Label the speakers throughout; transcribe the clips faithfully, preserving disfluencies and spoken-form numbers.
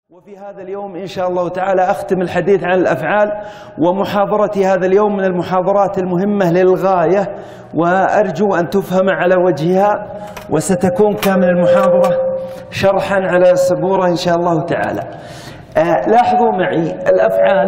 Speaker 1: وفي هذا اليوم إن شاء الله تعالى أختم الحديث عن الأفعال، ومحاضرتي هذا اليوم من المحاضرات المهمة للغاية، وأرجو أن تفهم على وجهها، وستكون كامل المحاضرة شرحا على السبورة إن شاء الله تعالى. آه لاحظوا معي الأفعال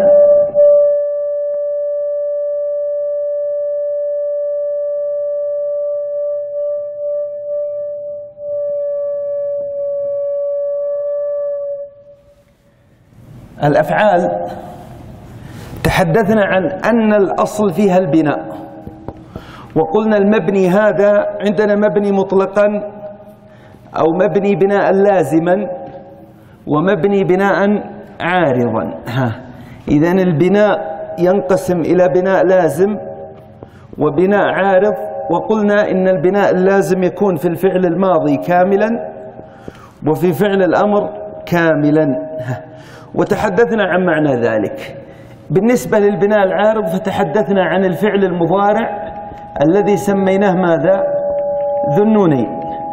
Speaker 1: الأفعال تحدثنا عن أن الأصل فيها البناء، وقلنا المبني هذا عندنا مبني مطلقا أو مبني بناء لازما ومبني بناء عارضا. إذن البناء ينقسم إلى بناء لازم وبناء عارض، وقلنا إن البناء اللازم يكون في الفعل الماضي كاملا وفي فعل الأمر كاملا، وتحدثنا عن معنى ذلك. بالنسبة للبناء العارض فتحدثنا عن الفعل المضارع الذي سميناه ماذا؟ ذو النونين،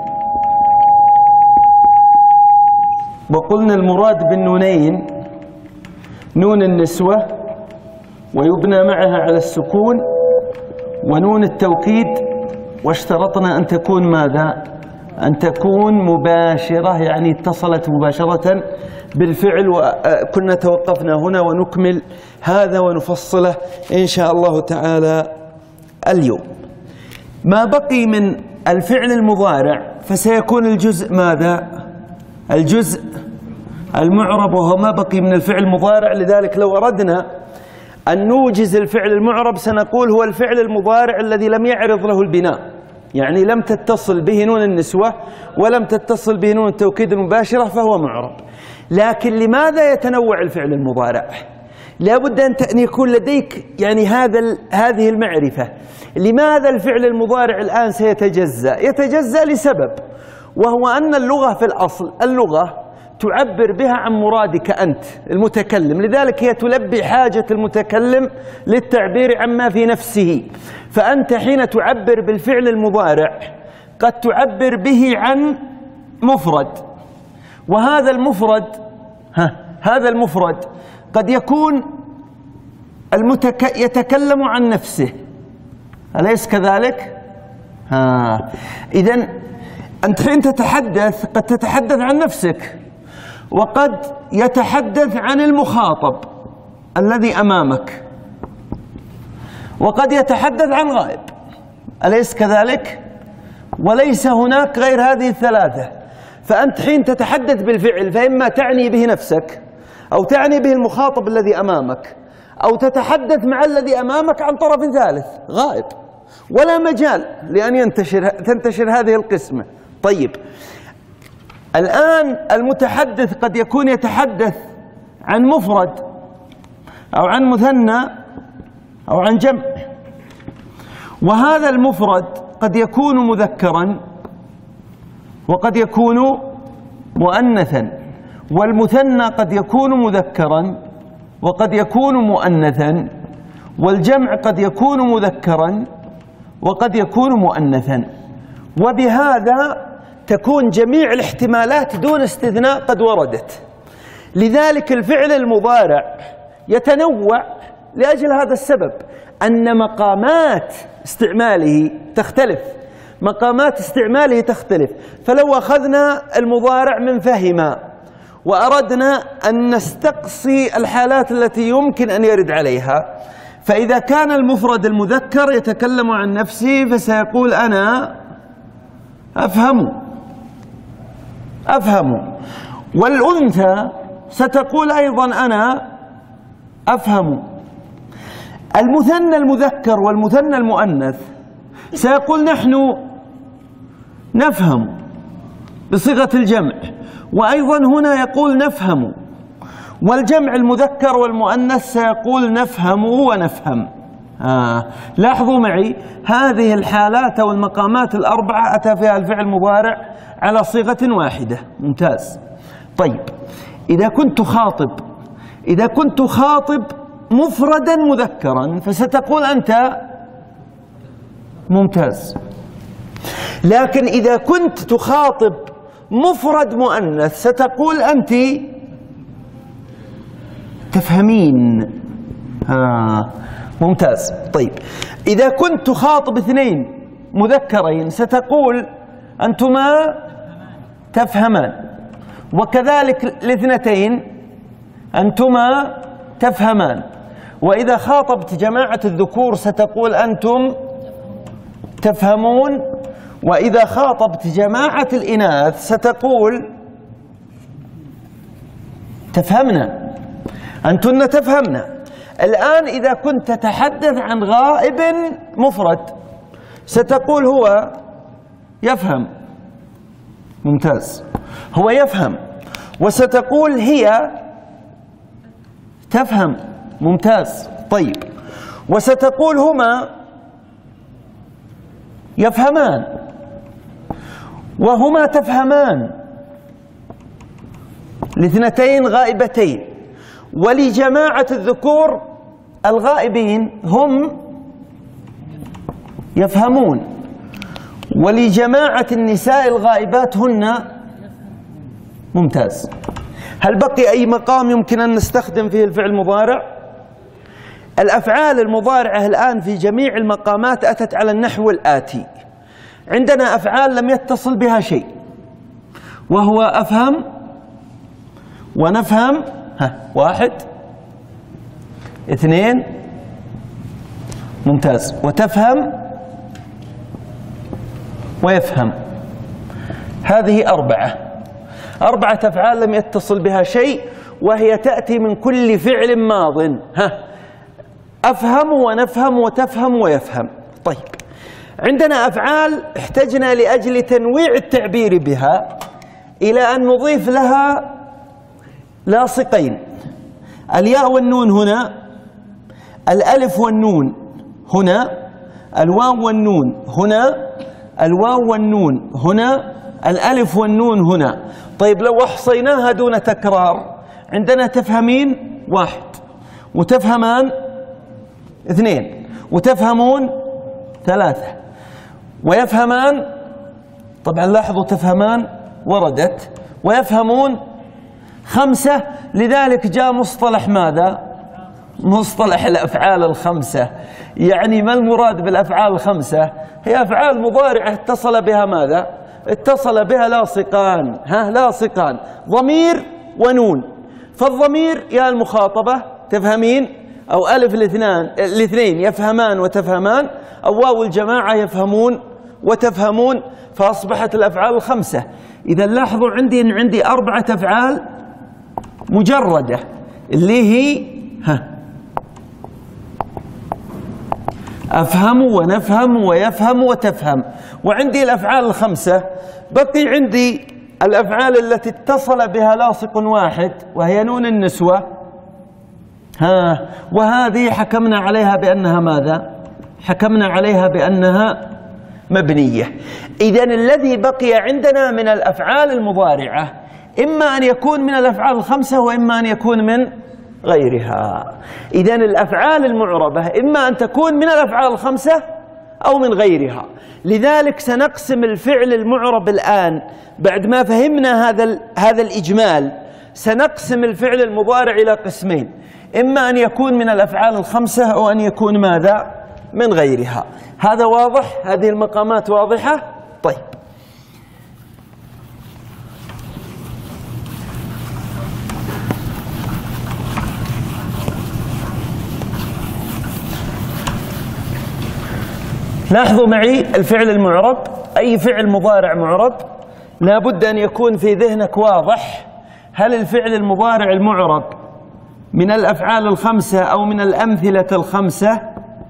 Speaker 1: وقلنا المراد بالنونين نون النسوة ويبنى معها على السكون، ونون التوكيد، واشترطنا أن تكون ماذا؟ أن تكون مباشرة، يعني اتصلت مباشرة بالفعل. وكنا توقفنا هنا ونكمل هذا ونفصله إن شاء الله تعالى اليوم. ما بقي من الفعل المضارع فسيكون الجزء ماذا؟ الجزء المعرب، وهو ما بقي من الفعل المضارع. لذلك لو أردنا أن نوجز الفعل المعرب سنقول هو الفعل المضارع الذي لم يعرض له البناء، يعني لم تتصل به نون النسوة ولم تتصل به نون التوكيد المباشرة، فهو معرب. لكن لماذا يتنوع الفعل المضارع؟ لا بد أن يكون لديك يعني هذا هذه المعرفة. لماذا الفعل المضارع الآن سيتجزأ؟ يتجزأ لسبب، وهو أن اللغة في الأصل اللغة تعبر بها عن مرادك أنت المتكلم، لذلك هي تلبي حاجة المتكلم للتعبير عما في نفسه. فأنت حين تعبر بالفعل المضارع قد تعبر به عن مفرد، وهذا المفرد ها هذا المفرد قد يكون المتك... يتكلم عن نفسه، أليس كذلك؟ ها إذن أنت حين تتحدث قد تتحدث عن نفسك، وقد يتحدث عن المخاطب الذي أمامك، وقد يتحدث عن غائب، أليس كذلك؟ وليس هناك غير هذه الثلاثة. فأنت حين تتحدث بالفعل فإما تعني به نفسك، أو تعني به المخاطب الذي أمامك، أو تتحدث مع الذي أمامك عن طرف ثالث غائب، ولا مجال لأن ينتشر تنتشر هذه القسمة. طيب، الآن المتحدث قد يكون يتحدث عن مفرد أو عن مثنى أو عن جمع، وهذا المفرد قد يكون مذكرا وقد يكون مؤنثا، والمثنى قد يكون مذكرا وقد يكون مؤنثا، والجمع قد يكون مذكرا وقد يكون مؤنثا. وبهذا تكون جميع الاحتمالات دون استثناء قد وردت. لذلك الفعل المضارع يتنوع لأجل هذا السبب، أن مقامات استعماله تختلف، مقامات استعماله تختلف. فلو أخذنا المضارع من فهم وأردنا أن نستقصي الحالات التي يمكن أن يرد عليها، فإذا كان المفرد المذكر يتكلم عن نفسه فسيقول أنا أفهم أفهم، والأنثى ستقول أيضا أنا أفهم. المثنى المذكر والمثنى المؤنث سيقول نحن نفهم بصيغة الجمع، وأيضا هنا يقول نفهم. والجمع المذكر والمؤنث سيقول نفهم ونفهم. آه. لاحظوا معي هذه الحالات أو المقامات الأربعة أتى فيها الفعل المضارع على صيغة واحدة. ممتاز. طيب، إذا كنت خاطب إذا كنت خاطب مفردا مذكرا فستقول أنت ممتاز. لكن إذا كنت تخاطب مفرد مؤنث ستقول أنت تفهمين. ها ممتاز. طيب إذا كنت تخاطب اثنين مذكرين ستقول أنتما تفهمان، وكذلك الاثنتين أنتما تفهمان. وإذا خاطبت جماعة الذكور ستقول أنتم تفهمون، وإذا خاطبت جماعة الإناث ستقول تفهمنا، أنتن تفهمنا. الآن إذا كنت تتحدث عن غائب مفرد ستقول هو يفهم. ممتاز، هو يفهم. وستقول هي تفهم. ممتاز. طيب وستقول هما يفهمان وهما تفهمان، الاثنتين غائبتين. ولجماعة الذكور الغائبين هم يفهمون، ولجماعة النساء الغائبات هن. ممتاز. هل بقي أي مقام يمكن أن نستخدم فيه الفعل المضارع؟ الأفعال المضارعة الآن في جميع المقامات أتت على النحو الآتي: عندنا أفعال لم يتصل بها شيء، وهو أفهم ونفهم. ها واحد اثنين. ممتاز. وتفهم ويفهم. هذه أربعة أربعة أفعال لم يتصل بها شيء، وهي تأتي من كل فعل ماض. ها أفهم ونفهم وتفهم ويفهم. طيب عندنا أفعال احتجنا لأجل تنويع التعبير بها إلى أن نضيف لها لاصقين: الياء والنون هنا، الألف والنون هنا، الواو والنون هنا، الواو والنون هنا، الألف والنون هنا. طيب لو أحصيناها دون تكرار عندنا تفهمين واحد، وتفهمان اثنين، وتفهمون ثلاثة، ويفهمان. طبعا لاحظوا تفهمان وردت، ويفهمون خمسة. لذلك جاء مصطلح ماذا؟ مصطلح الأفعال الخمسة. يعني ما المراد بالأفعال الخمسة؟ هي أفعال مضارعة اتصل بها ماذا؟ اتصل بها لاصقان. ها لاصقان، ضمير ونون. فالضمير يا المخاطبة تفهمين، أو ألف الاثنان الاثنين يفهمان وتفهمان، أو واو الجماعة يفهمون وتفهمون، فأصبحت الأفعال الخمسة. إذا لاحظوا عندي إن عندي أربعة أفعال مجردة اللي هي ها أفهم ونفهم ويفهم وتفهم، وعندي الأفعال الخمسة. بقي عندي الأفعال التي اتصل بها لاصق واحد وهي نون النسوة. ها وهذه حكمنا عليها بأنها ماذا؟ حكمنا عليها بأنها مبنية. إذن الذي بقي عندنا من الأفعال المضارعة إما أن يكون من الأفعال الخمسة وإما أن يكون من غيرها. إذن الأفعال المعربة إما أن تكون من الأفعال الخمسة أو من غيرها. لذلك سنقسم الفعل المعرب الآن بعد ما فهمنا هذا هذا الإجمال، سنقسم الفعل المضارع إلى قسمين: إما أن يكون من الأفعال الخمسة أو أن يكون ماذا؟ من غيرها. هذا واضح؟ هذه المقامات واضحة؟ طيب لاحظوا معي الفعل المعرب. أي فعل مضارع معرب لا بد أن يكون في ذهنك واضح: هل الفعل المضارع المعرب من الأفعال الخمسة أو من الأمثلة الخمسة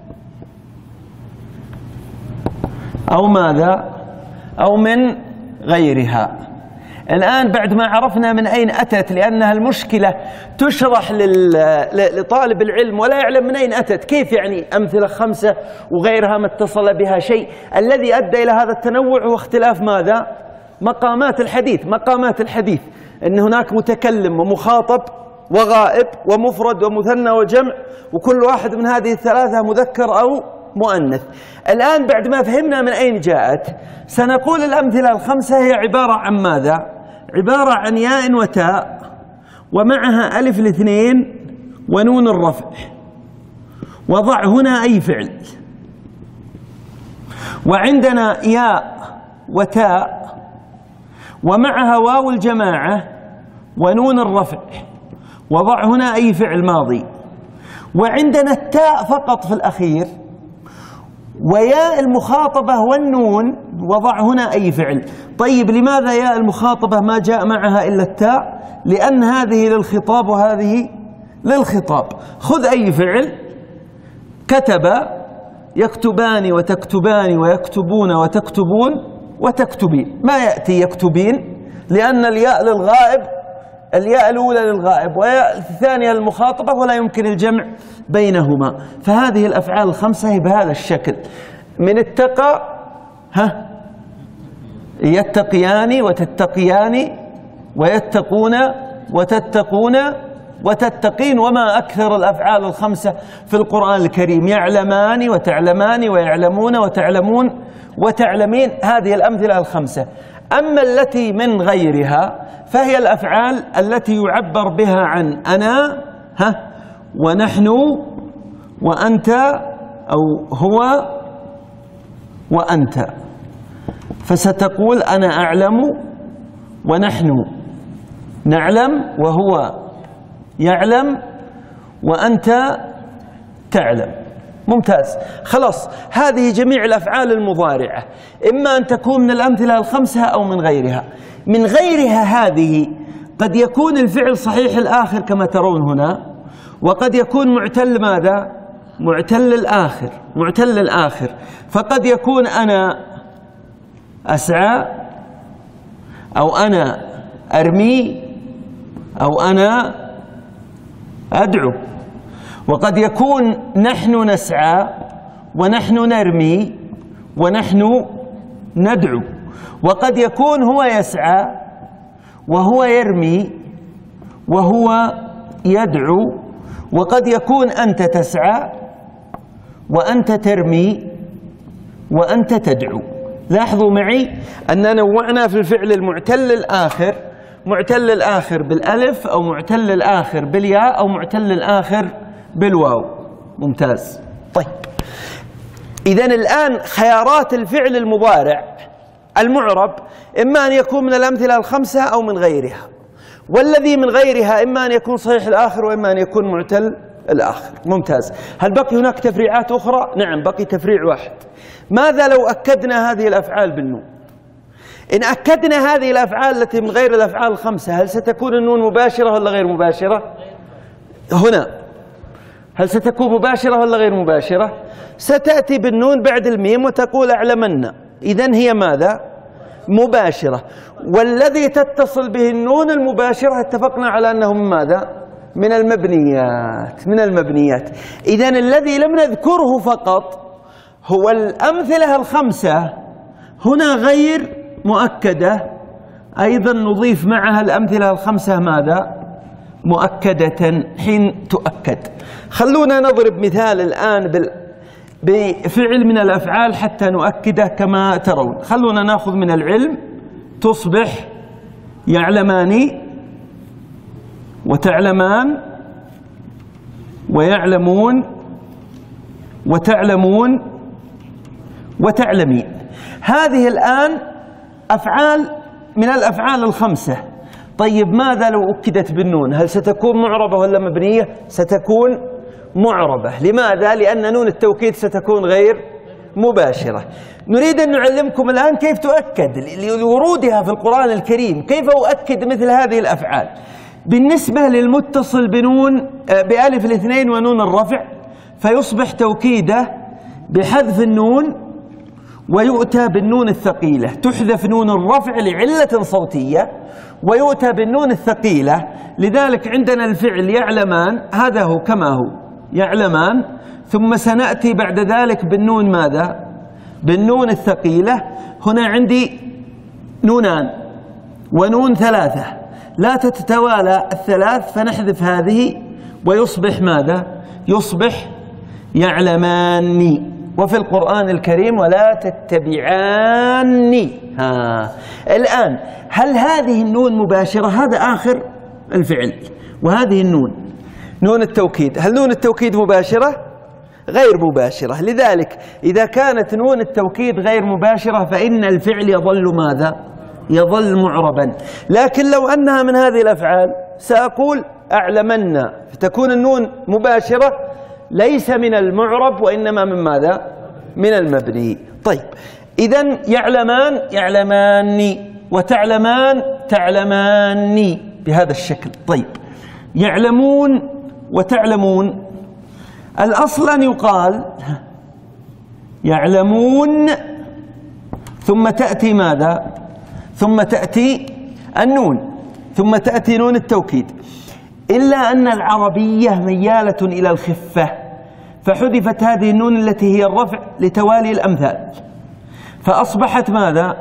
Speaker 1: أو ماذا؟ أو من غيرها. الآن بعد ما عرفنا من أين أتت، لأنها المشكلة تشرح لطالب العلم ولا يعلم من أين أتت، كيف يعني أمثلة خمسة وغيرها ما اتصل بها شيء؟ الذي أدى إلى هذا التنوع هو اختلاف ماذا؟ مقامات الحديث. مقامات الحديث أن هناك متكلم ومخاطب وغائب ومفرد ومثنى وجمع، وكل واحد من هذه الثلاثة مذكر أو مؤنث. الآن بعد ما فهمنا من أين جاءت سنقول الأمثلة الخمسة هي عبارة عن ماذا؟ عبارة عن ياء وتاء ومعها ألف الاثنين ونون الرفع، وضع هنا أي فعل. وعندنا ياء وتاء ومعها واو الجماعة ونون الرفع، وضع هنا أي فعل ماضي. وعندنا التاء فقط في الأخير، وياء المخاطبة والنون، وضع هنا أي فعل. طيب لماذا ياء المخاطبة ما جاء معها إلا التاء؟ لأن هذه للخطاب وهذه للخطاب. خذ أي فعل، كتب يكتبان وتكتبان ويكتبون وتكتبون وتكتبين، ما يأتي يكتبين لأن الياء للغائب، الياء الأولى للغائب والياء الثانية للمخاطبة، ولا يمكن الجمع بينهما. فهذه الأفعال الخمسة هي بهذا الشكل. من اتقى، ها، يتقيان وتتقيان ويتقون وتتقون وتتقين، وما أكثر الأفعال الخمسة في القرآن الكريم. يعلمان وتعلمان ويعلمون وتعلمون وتعلمين، هذه الأمثلة الخمسة. أما التي من غيرها فهي الأفعال التي يعبر بها عن أنا، ها، ونحن وأنت، أو هو وأنت. فستقول أنا أعلم ونحن نعلم وهو يعلم وأنت تعلم. ممتاز، خلاص. هذه جميع الأفعال المضارعة، إما أن تكون من الأمثلة الخمسة أو من غيرها. من غيرها هذه قد يكون الفعل صحيح الآخر كما ترون هنا، وقد يكون معتل ماذا؟ معتل الآخر، معتل الآخر. فقد يكون أنا أسعى، أو أنا أرمي، أو أنا أدعو. وقد يكون نحن نسعى ونحن نرمي ونحن ندعو. وقد يكون هو يسعى وهو يرمي وهو يدعو. وقد يكون أنت تسعى وأنت ترمي وأنت تدعو. لاحظوا معي أننا نوعنا في الفعل المعتل الآخر، معتل الآخر بالألف، أو معتل الآخر بالياء، أو معتل الآخر بالواو. ممتاز. طيب، إذن الآن خيارات الفعل المضارع المعرب إما أن يكون من الأمثلة الخمسة أو من غيرها، والذي من غيرها إما أن يكون صحيح الآخر وإما أن يكون معتل الآخر. ممتاز. هل بقي هناك تفريعات أخرى؟ نعم، بقي تفريع واحد. ماذا لو أكدنا هذه الأفعال بالنون؟ إن أكدنا هذه الأفعال التي من غير الأفعال الخمسة، هل ستكون النون مباشرة ولا غير مباشرة؟ هنا هل ستكون مباشرة ولا غير مباشرة؟ ستأتي بالنون بعد الميم وتقول أعلمنا، إذن هي ماذا؟ مباشرة. والذي تتصل به النون المباشرة اتفقنا على أنه من ماذا؟ من المبنيات، من المبنيات. إذن الذي لم نذكره فقط هو الأمثلة الخمسة، هنا غير مؤكدة، أيضا نضيف معها الأمثلة الخمسة ماذا؟ مؤكدة حين تؤكد. خلونا نضرب مثال الآن بفعل من الأفعال حتى نؤكده كما ترون. خلونا نأخذ من العلم، تصبح يعلمان وتعلمان ويعلمون وتعلمون وتعلمين. هذه الآن أفعال من الأفعال الخمسة. طيب، ماذا لو أكدت بالنون؟ هل ستكون معربة ولا مبنية؟ ستكون معربة. لماذا؟ لأن نون التوكيد ستكون غير مباشرة. نريد أن نعلمكم الآن كيف تؤكد لورودها في القرآن الكريم. كيف أؤكد مثل هذه الأفعال؟ بالنسبة للمتصل بنون بألف الاثنين ونون الرفع، فيصبح توكيده بحذف النون ويؤتى بالنون الثقيلة. تحذف نون الرفع لعلة صوتية ويؤتى بالنون الثقيلة. لذلك عندنا الفعل يعلمان، هذا هو كما هو يعلمان، ثم سنأتي بعد ذلك بالنون ماذا؟ بالنون الثقيلة. هنا عندي نونان ونون ثلاثة، لا تتوالى الثلاث، فنحذف هذه ويصبح ماذا؟ يصبح يعلماني. وفي القرآن الكريم ولا تتبعاني. ها الآن هل هذه النون مباشرة؟ هذا آخر الفعل، وهذه النون نون التوكيد. هل نون التوكيد مباشرة؟ غير مباشرة. لذلك إذا كانت نون التوكيد غير مباشرة فإن الفعل يظل ماذا؟ يظل معربا. لكن لو أنها من هذه الأفعال سأقول أعلمن، فتكون النون مباشرة ليس من المعرب وإنما من ماذا؟ من المبني. طيب إذن يعلمان يعلماني، وتعلمان تعلماني بهذا الشكل. طيب يعلمون وتعلمون، الأصل أن يقال يعلمون ثم تأتي ماذا؟ ثم تأتي النون، ثم تأتي نون التوكيد، إلا أن العربية ميالة إلى الخفة، فحذفت هذه النون التي هي الرفع لتوالي الأمثال، فأصبحت ماذا؟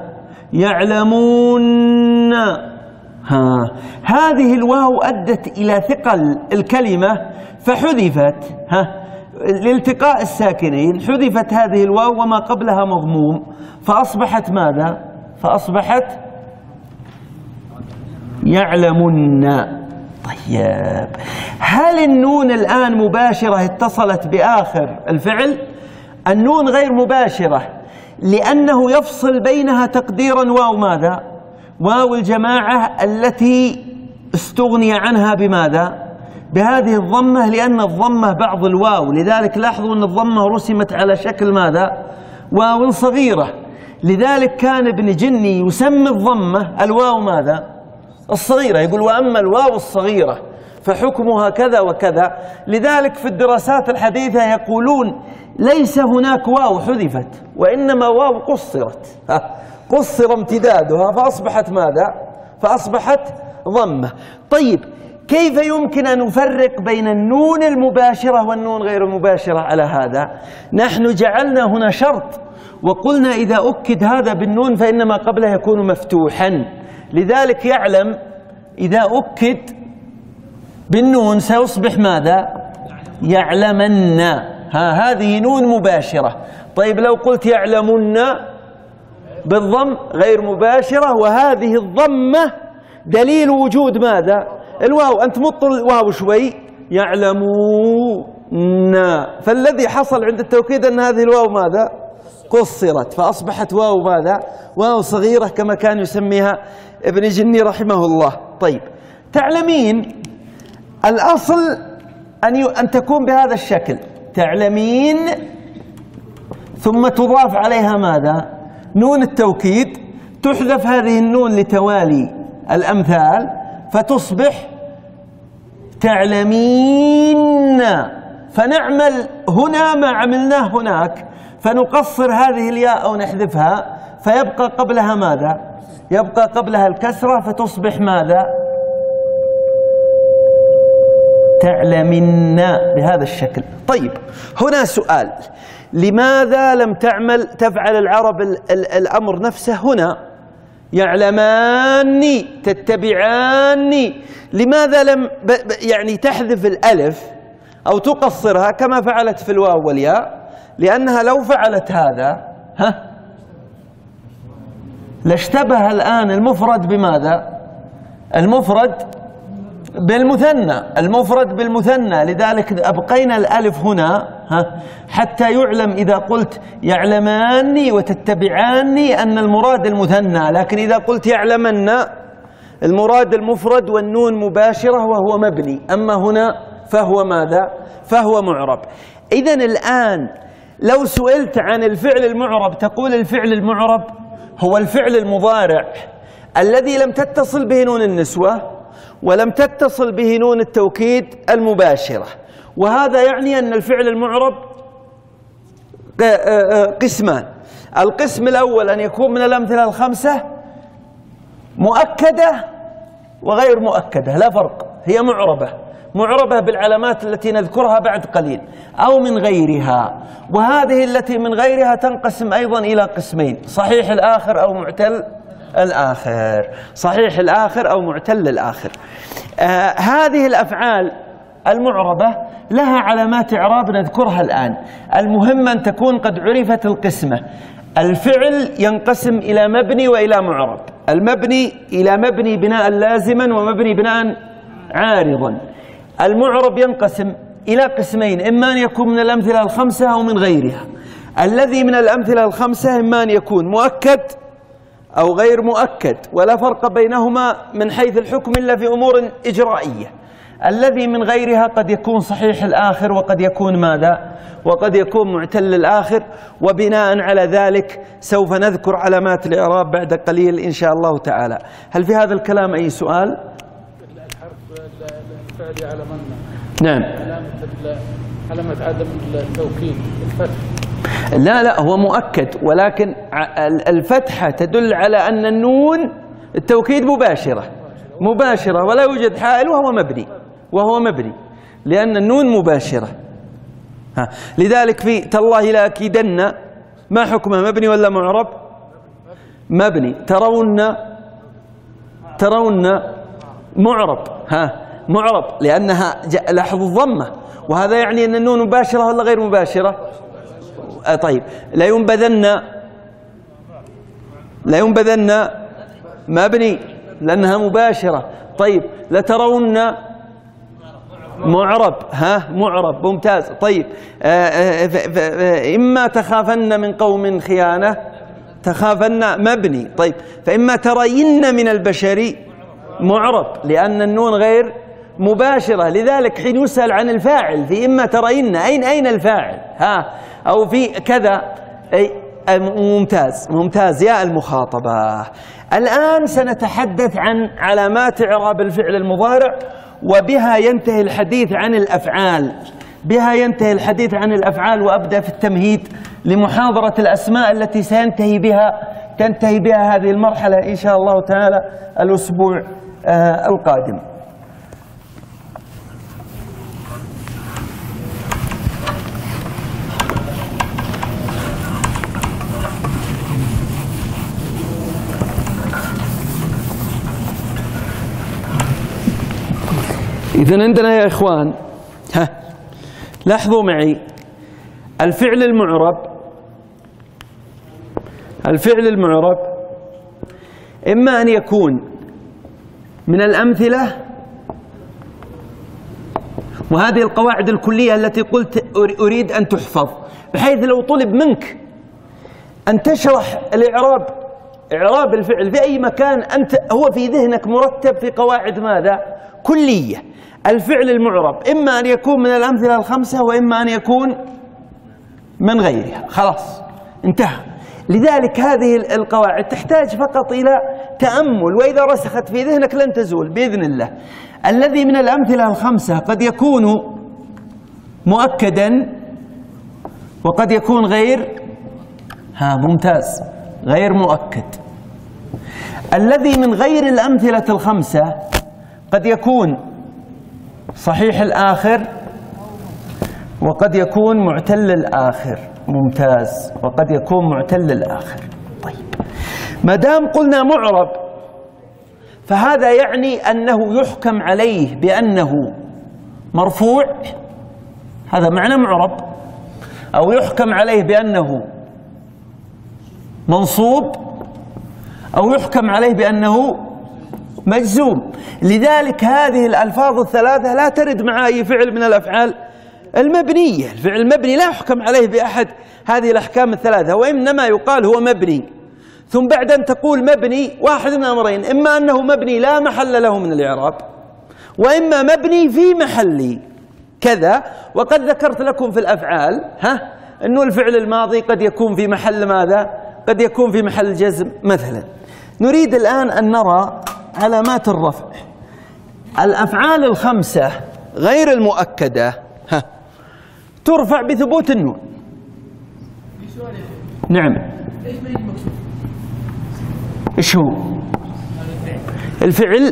Speaker 1: يعلمون. ها هذه الواو أدت إلى ثقل الكلمة فحذفت، ها لالتقاء الساكنين حذفت هذه الواو وما قبلها مضموم، فأصبحت ماذا؟ فأصبحت يعلمون. طيب هل النون الآن مباشرة اتصلت بآخر الفعل؟ النون غير مباشرة لأنه يفصل بينها تقديرا واو ماذا؟ واو الجماعة التي استغني عنها بماذا؟ بهذه الضمة، لأن الضمة بعض الواو، لذلك لاحظوا أن الضمة رسمت على شكل ماذا؟ واو صغيرة، لذلك كان ابن جني يسمي الضمة الواو ماذا؟ الصغيرة، يقول وأما الواو الصغيرة فحكمها كذا وكذا. لذلك في الدراسات الحديثة يقولون ليس هناك واو حذفت وإنما واو قصرت، قصر امتدادها فأصبحت ماذا؟ فأصبحت ضمة. طيب كيف يمكن أن نفرق بين النون المباشرة والنون غير المباشرة على هذا؟ نحن جعلنا هنا شرط وقلنا إذا أكد هذا بالنون فإن ما قبله يكون مفتوحا، لذلك يعلم إذا أكد بالنون سيصبح ماذا؟ يعلمن. ها هذه نون مباشرة. طيب لو قلت يعلمن بالضم غير مباشرة، وهذه الضمة دليل وجود ماذا؟ الواو. أنت مط الواو شوي يعلمون، فالذي حصل عند التوكيد أن هذه الواو ماذا؟ قصرت فأصبحت واو ماذا؟ واو صغيرة كما كان يسميها ابن جني رحمه الله. طيب تعلمين الأصل أن أن تكون بهذا الشكل، تعلمين ثم تضاف عليها ماذا؟ نون التوكيد، تحذف هذه النون لتوالي الأمثال فتصبح تعلمين، فنعمل هنا ما عملناه هناك، فنقصر هذه الياء أو نحذفها فيبقى قبلها ماذا؟ يبقى قبلها الكسرة فتصبح ماذا؟ تعلمين بهذا الشكل. طيب هنا سؤال، لماذا لم تعمل تفعل العرب ال ال الأمر نفسه هنا؟ يعلماني تتبعاني، لماذا لم يعني تحذف الألف أو تقصرها كما فعلت في الواو والياء؟ لأنها لو فعلت هذا ها لاشتبه الآن المفرد بماذا؟ المفرد بالمثنى، المفرد بالمثنى، لذلك أبقينا الألف هنا ها حتى يعلم إذا قلت يعلماني وتتبعاني أن المراد المثنى، لكن إذا قلت يعلمن المراد المفرد والنون مباشرة وهو مبني، أما هنا فهو ماذا؟ فهو معرب. إذن الآن لو سئلت عن الفعل المعرب تقول الفعل المعرب هو الفعل المضارع الذي لم تتصل به نون النسوة ولم تتصل به نون التوكيد المباشرة، وهذا يعني أن الفعل المعرب قسمان. القسم الأول أن يكون من الأمثلة الخمسة مؤكدة وغير مؤكدة لا فرق، هي معربة، معربة بالعلامات التي نذكرها بعد قليل، أو من غيرها، وهذه التي من غيرها تنقسم أيضا إلى قسمين، صحيح الآخر أو معتل الآخر، صحيح الآخر أو معتل الآخر. آه هذه الأفعال المعربة لها علامات إعراب نذكرها الآن، المهم أن تكون قد عرفت القسمة. الفعل ينقسم إلى مبني وإلى معرب، المبني إلى مبني بناء لازما ومبني بناء عارضا. المعرب ينقسم إلى قسمين، إما أن يكون من الأمثلة الخمسة أو من غيرها. الذي من الأمثلة الخمسة إما أن يكون مؤكد أو غير مؤكد، ولا فرق بينهما من حيث الحكم إلا في أمور إجرائية. الذي من غيرها قد يكون صحيح الآخر، وقد يكون ماذا؟ وقد يكون معتل الآخر. وبناء على ذلك سوف نذكر علامات الإعراب بعد قليل إن شاء الله تعالى. هل في هذا الكلام أي سؤال؟
Speaker 2: الحرف الفعلي على من؟
Speaker 1: نعم.
Speaker 2: علامة عدم التوكيد الفتح.
Speaker 1: لا لا هو مؤكد، ولكن الفتحة تدل على أن النون التوكيد مباشرة مباشرة ولا يوجد حائل، وهو مبني وهو مبني لأن النون مباشرة. ها. لذلك في تالله لأكيدن، ما حكمه؟ مبني ولا معرب؟ مبني. ترون ترون معرب. ها معرب لأنها لاحظوا الضمة، وهذا يعني أن النون مباشرة ولا غير مباشرة؟ آه طيب. لا ينبذن لا ينبذن مبني لأنها مباشرة. طيب لترون معرب. ها معرب ممتاز. طيب آه آه إما تخافن من قوم خيانة، تخافن مبني. طيب فإما ترين من البشر معرب لأن النون غير مباشرة. لذلك حين يسأل عن الفاعل في إما ترين أين أين الفاعل؟ ها أو في كذا أي ممتاز ممتاز يا المخاطبة. الآن سنتحدث عن علامات إعراب الفعل المضارع، وبها ينتهي الحديث عن الأفعال بها ينتهي الحديث عن الأفعال وأبدأ في التمهيد لمحاضرة الأسماء التي سينتهي بها تنتهي بها هذه المرحلة إن شاء الله تعالى الأسبوع آه القادم. إذن عندنا يا إخوان، ها لاحظوا معي الفعل المعرب الفعل المعرب إما أن يكون من الأمثلة، وهذه القواعد الكلية التي قلت أريد أن تحفظ، بحيث لو طلب منك أن تشرح الإعراب إعراب الفعل في أي مكان أنت هو في ذهنك مرتب في قواعد ماذا؟ كلية. الفعل المعرب إما أن يكون من الأمثلة الخمسة، وإما أن يكون من غيرها. خلاص انتهى. لذلك هذه القواعد تحتاج فقط إلى تأمل، وإذا رسخت في ذهنك لن تزول بإذن الله. الذي من الأمثلة الخمسة قد يكون مؤكدا، وقد يكون غير ها ممتاز غير مؤكد. الذي من غير الأمثلة الخمسة قد يكون صحيح الآخر، وقد يكون معتل الآخر. ممتاز. وقد يكون معتل الآخر. طيب ما دام قلنا معرب فهذا يعني أنه يحكم عليه بأنه مرفوع، هذا معنى معرب، أو يحكم عليه بأنه منصوب، أو يحكم عليه بأنه مجزوم. لذلك هذه الألفاظ الثلاثة لا ترد مع أي فعل من الأفعال المبنية. الفعل المبني لا يحكم عليه بأحد هذه الأحكام الثلاثة، وإنما يقال هو مبني. ثم بعد أن تقول مبني واحد من أمرين، إما أنه مبني لا محل له من الإعراب، وإما مبني في محل كذا. وقد ذكرت لكم في الأفعال ها أنه الفعل الماضي قد يكون في محل ماذا؟ قد يكون في محل جزم مثلا. نريد الآن أن نرى علامات الرفع. الأفعال الخمسة غير المؤكدة ها ترفع بثبوت النون. نعم. ايش هو؟ الفعل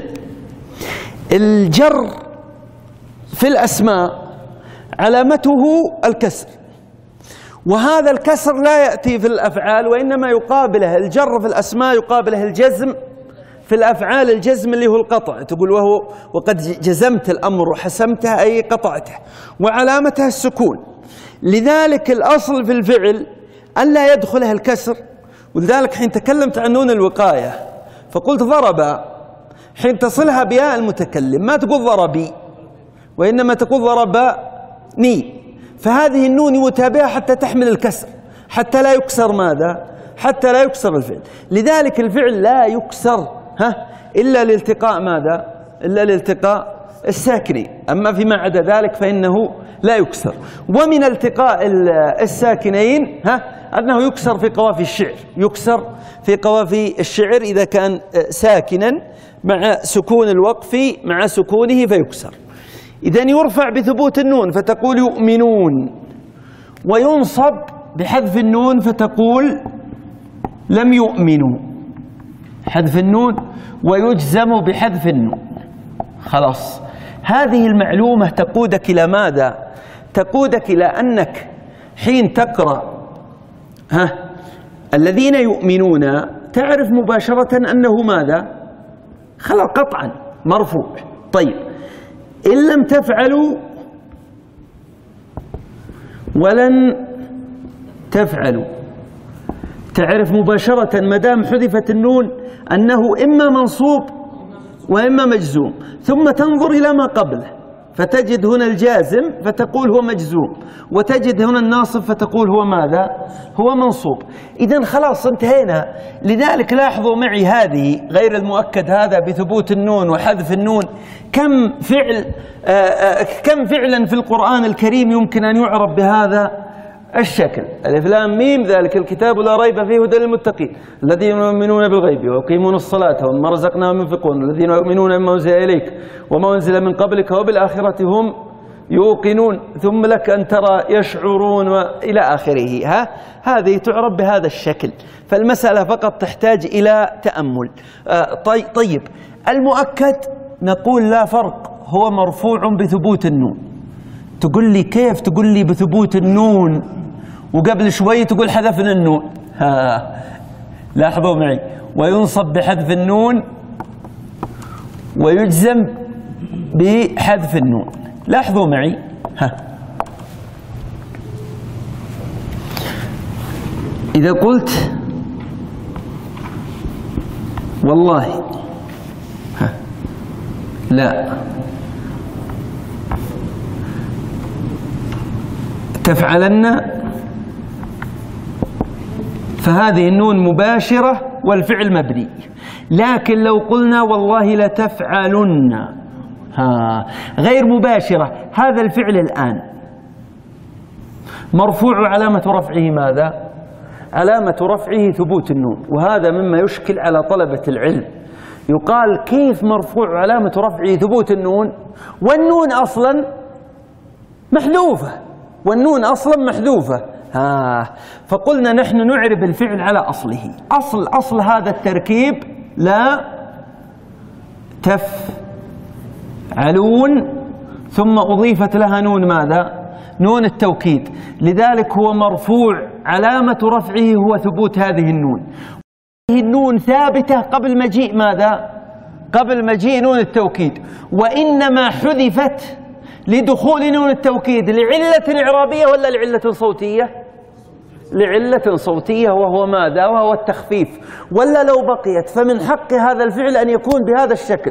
Speaker 1: الجر في الأسماء علامته الكسر، وهذا الكسر لا يأتي في الأفعال، وإنما يقابله الجر في الأسماء يقابله الجزم في الأفعال. الجزم اللي هو القطع، تقول وهو وقد جزمت الأمر وحسمته أي قطعته، وعلامتها السكون. لذلك الأصل في الفعل أن لا يدخله الكسر. ولذلك حين تكلمت عن نون الوقاية فقلت ضرب، حين تصلها بياء المتكلم ما تقول ضربي، وإنما تقول ضربني، فهذه النون يتابعها حتى تحمل الكسر، حتى لا يكسر ماذا؟ حتى لا يكسر الفعل. لذلك الفعل لا يكسر ها إلا لالتقاء ماذا؟ إلا لالتقاء الساكنين، أما فيما عدا ذلك فإنه لا يكسر. ومن التقاء الساكنين ها أنه يكسر في قوافي الشعر، يكسر في قوافي الشعر إذا كان ساكنا مع سكون الوقف مع سكونه فيكسر. إذن يرفع بثبوت النون فتقول يؤمنون، وينصب بحذف النون فتقول لم يؤمنوا، حذف النون، ويجزم بحذف النون. خلاص، هذه المعلومة تقودك إلى ماذا؟ تقودك إلى أنك حين تقرأ ها الذين يؤمنون تعرف مباشرة أنه ماذا؟ خلاص قطعا مرفوع. طيب، إن لم تفعلوا ولن تفعلوا تعرف مباشرة ما دام حذفت النون أنه إما منصوب وإما مجزوم، ثم تنظر إلى ما قبله فتجد هنا الجازم فتقول هو مجزوم، وتجد هنا الناصب فتقول هو ماذا؟ هو منصوب. إذن خلاص انتهينا. لذلك لاحظوا معي هذه غير المؤكد هذا بثبوت النون وحذف النون، كم فعل آآ آآ كم فعلا في القرآن الكريم يمكن أن يعرب بهذا الشكل. ألف لام ميم ذلك الكتاب لا ريب فيه هدى للمتقين الذين يؤمنون بالغيب ويقيمون الصلاة ومما رزقناهم ينفقون الذين يؤمنون بما أنزل إليك وما أنزل من قبلك وبالآخرة هم يوقنون ثم لك أن ترى يشعرون وإلى آخره. ها هذه تعرب بهذا الشكل، فالمسألة فقط تحتاج إلى تأمل. آه طيب، المؤكد نقول لا فرق، هو مرفوع بثبوت النون. تقول لي كيف؟ تقول لي بثبوت النون وقبل شوي تقول حذفنا النون. ها لاحظوا معي، وينصب بحذف النون ويجزم بحذف النون. لاحظوا معي، ها إذا قلت والله ها لا تفعلن، فهذه النون مباشرة والفعل مبني. لكن لو قلنا والله لتفعلن ها غير مباشرة، هذا الفعل الآن مرفوع علامة رفعه ماذا؟ علامة رفعه ثبوت النون، وهذا مما يشكل على طلبة العلم. يقال كيف مرفوع علامة رفعه ثبوت النون والنون أصلا محذوفة، والنون أصلا محذوفة. ها فقلنا نحن نعرب الفعل على أصله. أصل أصل هذا التركيب لا تفعلون، ثم أضيفت لها نون ماذا؟ نون التوكيد. لذلك هو مرفوع علامة رفعه هو ثبوت هذه النون. هذه النون ثابتة قبل مجيء ماذا؟ قبل مجيء نون التوكيد، وإنما حذفت لدخول نون التوكيد لعلة إعرابية ولا لعلة صوتية؟ لعلة صوتية، وهو ماذا؟ وهو التخفيف. ولا لو بقيت فمن حق هذا الفعل أن يكون بهذا الشكل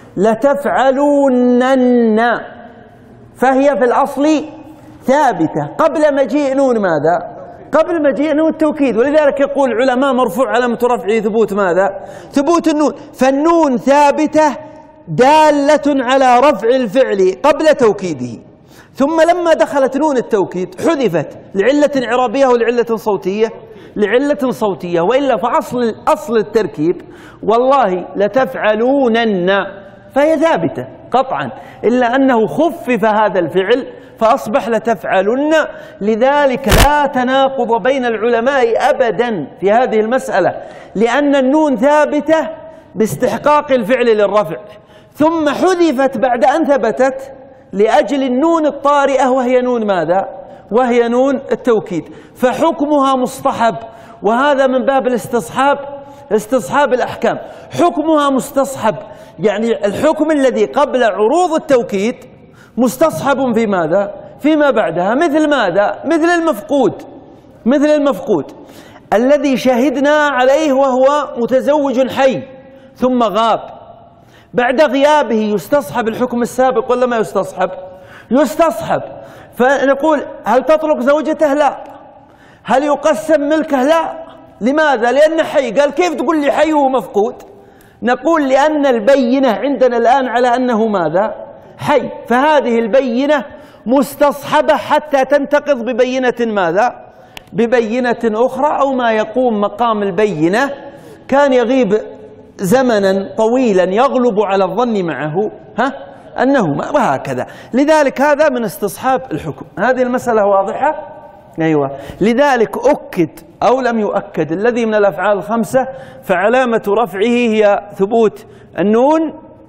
Speaker 1: لتفعلونن، فهي في الأصل ثابتة قبل مجيء نون ماذا؟ قبل مجيء نون التوكيد. ولذلك يقول العلماء مرفوع علامة رفعه ثبوت ماذا؟ ثبوت النون. فالنون ثابتة دالة على رفع الفعل قبل توكيده، ثم لما دخلت نون التوكيد حذفت لعلة إعرابية ولعلة صوتية؟ لعلة صوتية. وإلا فأصل أصل التركيب والله لتفعلونن، فهي ثابتة قطعا، إلا أنه خفف هذا الفعل فأصبح لتفعلن. لذلك لا تناقض بين العلماء أبدا في هذه المسألة، لأن النون ثابتة باستحقاق الفعل للرفع، ثم حذفت بعد أن ثبتت لأجل النون الطارئة وهي نون ماذا؟ وهي نون التوكيد، فحكمها مصطحب. وهذا من باب الاستصحاب، استصحاب الأحكام. حكمها مستصحب، يعني الحكم الذي قبل عروض التوكيد مستصحب في ماذا؟ فيما بعدها. مثل ماذا؟ مثل المفقود، مثل المفقود الذي شهدنا عليه وهو متزوج حي ثم غاب، بعد غيابه يستصحب الحكم السابق ولا ما يستصحب؟ يستصحب. فنقول هل تطلق زوجته؟ لا. هل يقسم ملكه؟ لا. لماذا؟ لأنه حي. قال كيف تقول لي حي وهو مفقود؟ نقول لأن البينة عندنا الآن على أنه ماذا؟ حي، فهذه البينة مستصحبة حتى تنتقض ببينة ماذا؟ ببينة أخرى أو ما يقوم مقام البينة، كان يغيب زمنا طويلا يغلب على الظن معه ها أنه ما، وهكذا. لذلك هذا من استصحاب الحكم. هذه المسألة واضحة؟ أيوة. لذلك أكد أو لم يؤكد الذي من الأفعال الخمسة فعلامة رفعه هي ثبوت النون،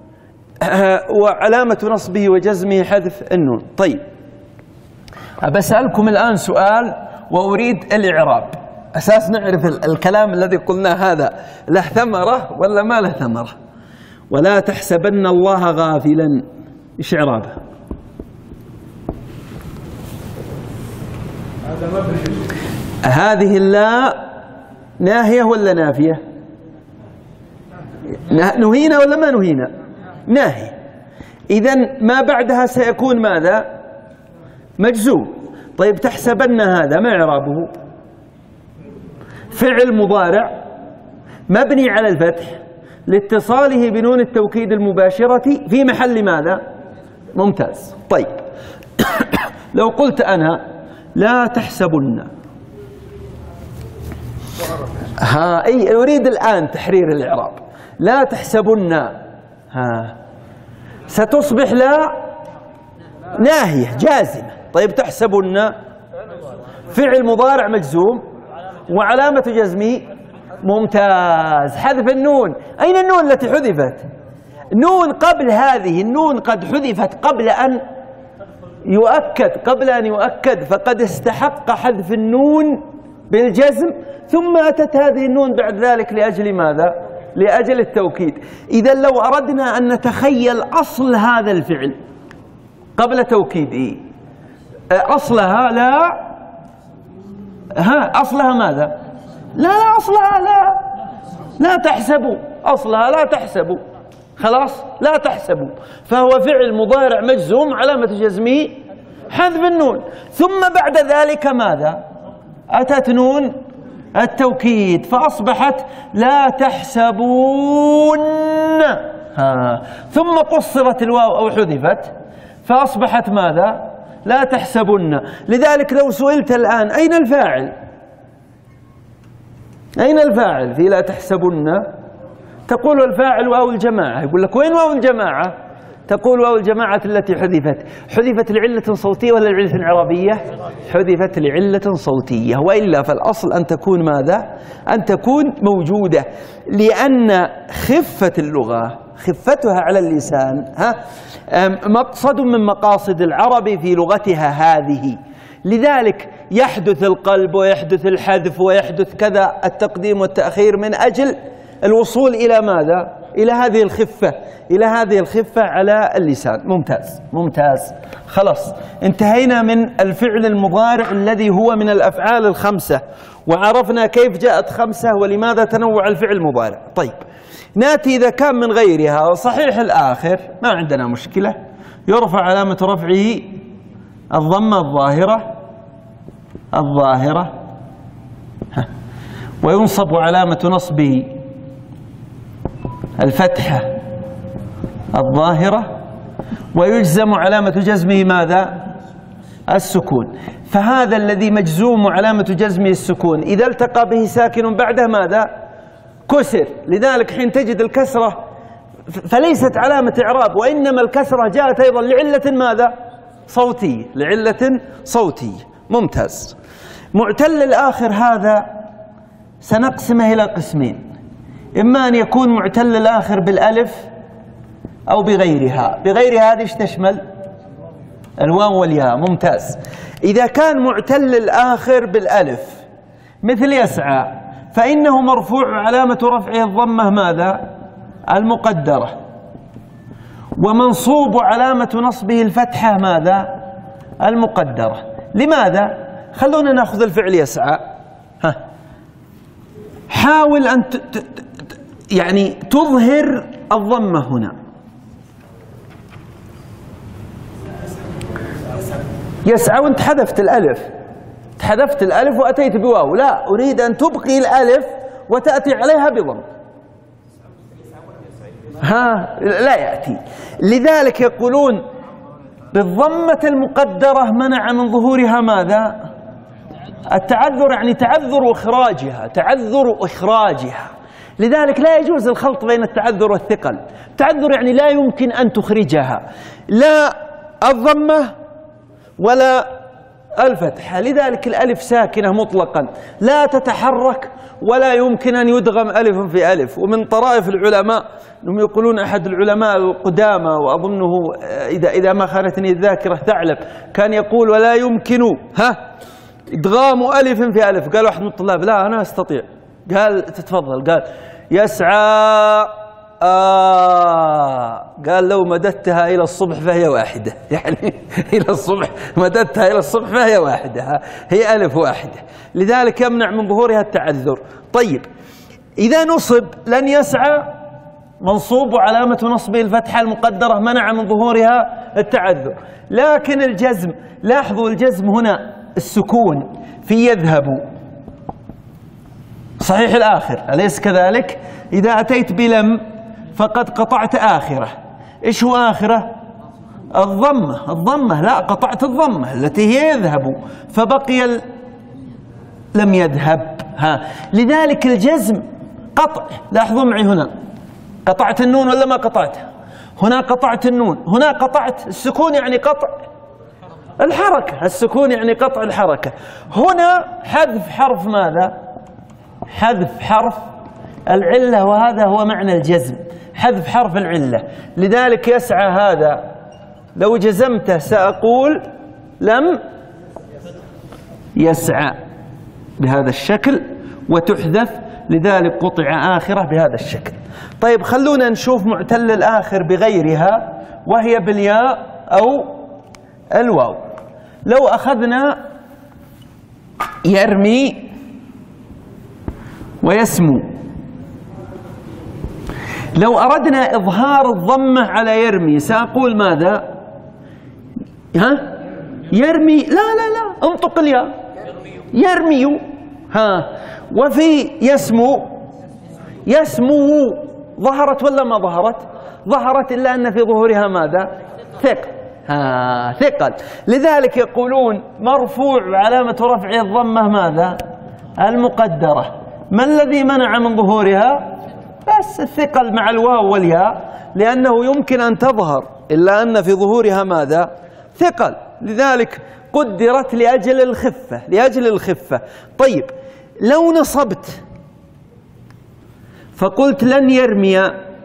Speaker 1: وعلامة نصبه وجزمه حذف النون. طيب، بسألكم الآن سؤال وأريد الإعراب، أساس نعرف الكلام الذي قلناه هذا له ثمرة ولا ما له ثمرة. ولا تحسبن الله غافلا، إيش إعرابه؟ هذه اللا ناهية ولا نافية؟ نهينا ولا ما نهينا؟ ناهي. إذن ما بعدها سيكون ماذا؟ مجزوم. طيب تحسبن هذا ما إعرابه؟ فعل مضارع مبني على الفتح لاتصاله بنون التوكيد المباشرة في محل ماذا؟ ممتاز. طيب لو قلت أنا لا تحسبن، ها أي أريد الآن تحرير الإعراب. لا تحسبن ها ستصبح لا ناهية جازمة. طيب تحسبن فعل مضارع مجزوم وعلامة جزمه ممتاز حذف النون. أين النون التي حذفت؟ نون قبل هذه، النون قد حذفت قبل أن يؤكد قبل أن يؤكد فقد استحق حذف النون بالجزم، ثم أتت هذه النون بعد ذلك لأجل ماذا؟ لأجل التوكيد. إذا لو أردنا أن نتخيل أصل هذا الفعل قبل توكيده، أصلها لا ها أصلها ماذا؟ لا لا أصلها لا لا تحسبوا، أصلها لا تحسبوا، خلاص لا تحسبوا، فهو فعل مضارع مجزوم علامة جزمه حذف النون. ثم بعد ذلك ماذا؟ أتت نون التوكيد فأصبحت لا تحسبون ها. ثم قصرت الواو أو حذفت فأصبحت ماذا؟ لا تحسبن. لذلك لو سئلت الآن أين الفاعل؟ أين الفاعل في لا تحسبن؟ تقول الفاعل واو الجماعة. يقول لك وين واو الجماعة؟ تقول واو الجماعة التي حذفت، حذفت لعلة صوتية ولا لعلة إعرابية؟ حذفت لعلة صوتية، وإلا فالأصل أن تكون ماذا؟ أن تكون موجودة، لأن خفة اللغة خفتها على اللسان ها مقصد من مقاصد العرب في لغتها هذه. لذلك يحدث القلب ويحدث الحذف ويحدث كذا التقديم والتأخير من أجل الوصول إلى ماذا؟ إلى هذه الخفة، إلى هذه الخفة على اللسان. ممتاز ممتاز. خلاص انتهينا من الفعل المضارع الذي هو من الأفعال الخمسة، وعرفنا كيف جاءت خمسة ولماذا تنوع الفعل المضارع. طيب ناتي إذا كان من غيرها صحيح الآخر ما عندنا مشكلة، يرفع علامة رفعه الضمة الظاهرة الظاهرة وينصب علامة نصبه الفتحة الظاهرة ويجزم علامة جزمه ماذا؟ السكون. فهذا الذي مجزوم علامة جزمه السكون إذا التقى به ساكن بعده ماذا؟ كسر. لذلك حين تجد الكسرة فليست علامة إعراب، وإنما الكسرة جاءت أيضا لعلة ماذا؟ صوتية، لعلة صوتية. ممتاز. معتل الآخر هذا سنقسمه إلى قسمين، إما أن يكون معتل الآخر بالألف أو بغيرها. بغيرها هذه ايش تشمل؟ الواو والياء. ممتاز. إذا كان معتل الآخر بالألف مثل يسعى فإنه مرفوع علامة رفعه الضمة ماذا؟ المقدرة، ومنصوب علامة نصبه الفتحة ماذا؟ المقدرة. لماذا؟ خلونا نأخذ الفعل يسعى. ها حاول أن ت... ت... ت... يعني تظهر الضمة هنا. يسعى وانت حذفت الألف، حذفت الألف وأتيت بواو، لا أريد أن تبقي الألف وتأتي عليها بضم. ها لا يأتي. لذلك يقولون بالضمة المقدرة منع من ظهورها ماذا؟ التعذر، يعني تعذر إخراجها، تعذر إخراجها. لذلك لا يجوز الخلط بين التعذر والثقل. التعذر يعني لا يمكن أن تخرجها، لا الضمة ولا الفتحة. لذلك الألف ساكنة مطلقا لا تتحرك ولا يمكن أن يدغم ألف في ألف. ومن طرائف العلماء أنهم يقولون، أحد العلماء القدامى وأظنه إذا إذا ما خانتني الذاكرة ثعلب كان يقول ولا يمكن ها إدغام ألف في ألف. قال واحد من الطلاب لا أنا أستطيع. قال تتفضل. قال يسعى آه. قال لو مددتها إلى الصبح فهي واحدة، يعني إلى الصبح مددتها إلى الصبح فهي واحدة، هي ألف واحدة. لذلك يمنع من ظهورها التعذر. طيب إذا نصب لن يسعى منصوب وعلامة نصبه الفتحة المقدرة منع من ظهورها التعذر. لكن الجزم، لاحظوا الجزم هنا السكون في يذهب صحيح الآخر، أليس كذلك؟ إذا أتيت بلم فقد قطعت آخرة. إيش هو آخرة؟ الضمة. الضمة لا، قطعت الضمة التي هي يذهب، فبقي ال... لم يذهب. ها لذلك الجزم قطع. لاحظوا معي هنا قطعت النون ولا ما قطعتها؟ هنا قطعت النون، هنا قطعت السكون يعني قطع الحركة، السكون يعني قطع الحركة. هنا حذف حرف ماذا؟ حذف حرف العلة، وهذا هو معنى الجزم، حذف حرف العلة. لذلك يسعى هذا لو جزمته سأقول لم يسعى بهذا الشكل وتحذف، لذلك قطع آخرة بهذا الشكل. طيب خلونا نشوف معتل الآخر بغيرها وهي بالياء أو الواو. لو أخذنا يرمي ويسمو، لو أردنا إظهار الضمة على يرمي سأقول ماذا؟ ها؟ يرمي. لا لا لا، انطق الياء. يرمي. ها. وفي يسمو، يسمو ظهرت ولا ما ظهرت؟ ظهرت، إلا أن في ظهورها ماذا؟ ثقل. ها ثقل. لذلك يقولون مرفوع علامة رفعه الضمة ماذا؟ المقدرة. ما الذي منع من ظهورها؟ بس الثقل مع الواو والياء، لأنه يمكن أن تظهر إلا أن في ظهورها ماذا؟ ثقل. لذلك قدرت لأجل الخفة، لأجل الخفة. طيب لو نصبت فقلت لن يرمي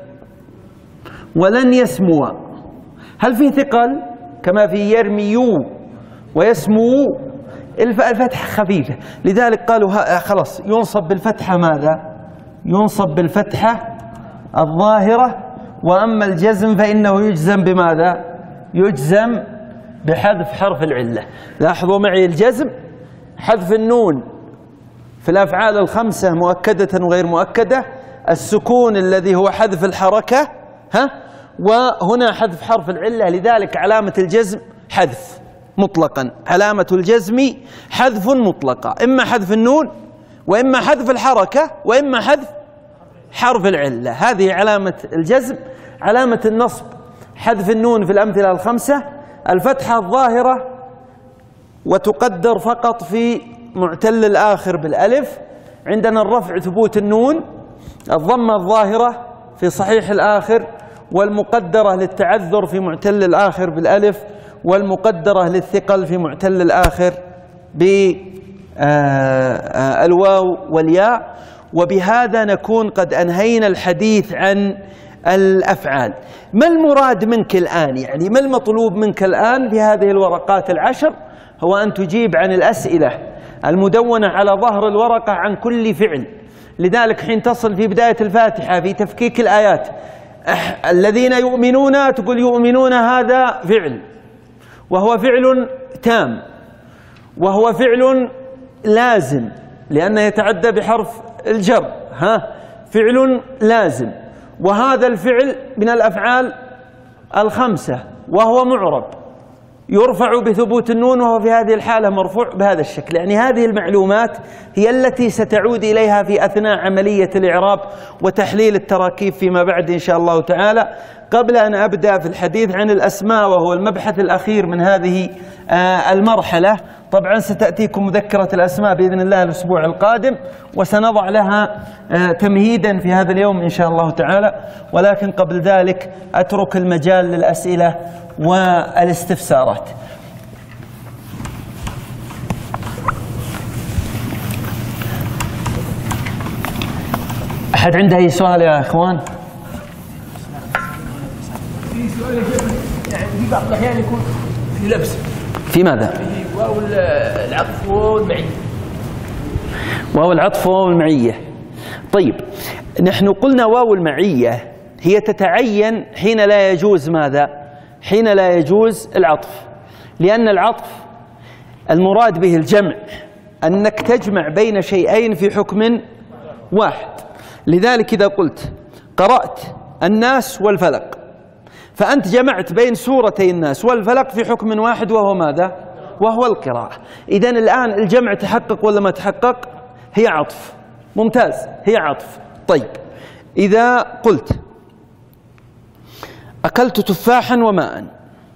Speaker 1: ولن يسمو، هل في ثقل كما في يرمي ويسمو؟ الفتحة خفيفة، لذلك قالوا خلاص ينصب بالفتحة ماذا؟ ينصب بالفتحة الظاهرة. وأما الجزم فإنه يجزم بماذا؟ يجزم بحذف حرف العلة. لاحظوا معي الجزم حذف النون في الأفعال الخمسة مؤكدة وغير مؤكدة، السكون الذي هو حذف الحركة، ها، وهنا حذف حرف العلة. لذلك علامة الجزم حذف مطلقا، علامة الجزم حذف مطلقا، إما حذف النون وإما حذف الحركة وإما حذف حرف العلة. هذه علامة الجزم. علامة النصب حذف النون في الأمثلة الخمسة، الفتحة الظاهرة وتقدر فقط في معتل الآخر بالألف. عندنا الرفع ثبوت النون، الضمة الظاهرة في صحيح الآخر، والمقدرة للتعذر في معتل الآخر بالألف، والمقدرة للثقل في معتل الآخر بالواو والياء. وبهذا نكون قد أنهينا الحديث عن الأفعال. ما المراد منك الآن؟ يعني ما المطلوب منك الآن في هذه الورقات العشر؟ هو أن تجيب عن الأسئلة المدونة على ظهر الورقة عن كل فعل. لذلك حين تصل في بداية الفاتحة في تفكيك الآيات الذين يؤمنون، تقول يؤمنون هذا فعل، وهو فعل تام، وهو فعل لازم لأنه يتعدى بحرف الجر، ها، فعل لازم. وهذا الفعل من الأفعال الخمسة وهو معرب، يرفع بثبوت النون، وهو في هذه الحالة مرفوع بهذا الشكل. يعني هذه المعلومات هي التي ستعود إليها في أثناء عملية الإعراب وتحليل التراكيب فيما بعد إن شاء الله تعالى. قبل أن أبدأ في الحديث عن الأسماء وهو المبحث الأخير من هذه المرحلة، طبعا ستأتيكم مذكرة الأسماء بإذن الله الأسبوع القادم، وسنضع لها تمهيدا في هذا اليوم إن شاء الله تعالى. ولكن قبل ذلك أترك المجال للأسئلة والاستفسارات. أحد عنده أي سؤال يا إخوان؟
Speaker 3: في سؤال يعني في بعض الأحيان يكون في لبس.
Speaker 1: في ماذا؟
Speaker 3: في واو العطف والمعية.
Speaker 1: واو العطف وواو المعية. طيب، نحن قلنا واو المعية هي تتعين حين لا يجوز ماذا؟ حين لا يجوز العطف، لأن العطف المراد به الجمع، أنك تجمع بين شيئين في حكم واحد. لذلك إذا قلت قرأت الناس والفلق، فأنت جمعت بين سورتي الناس والفلق في حكم واحد، وهو ماذا؟ وهو القراءة. إذن الآن الجمع تحقق ولا ما تحقق؟ هي عطف. ممتاز، هي عطف. طيب، إذا قلت أكلت تفاحا وماء،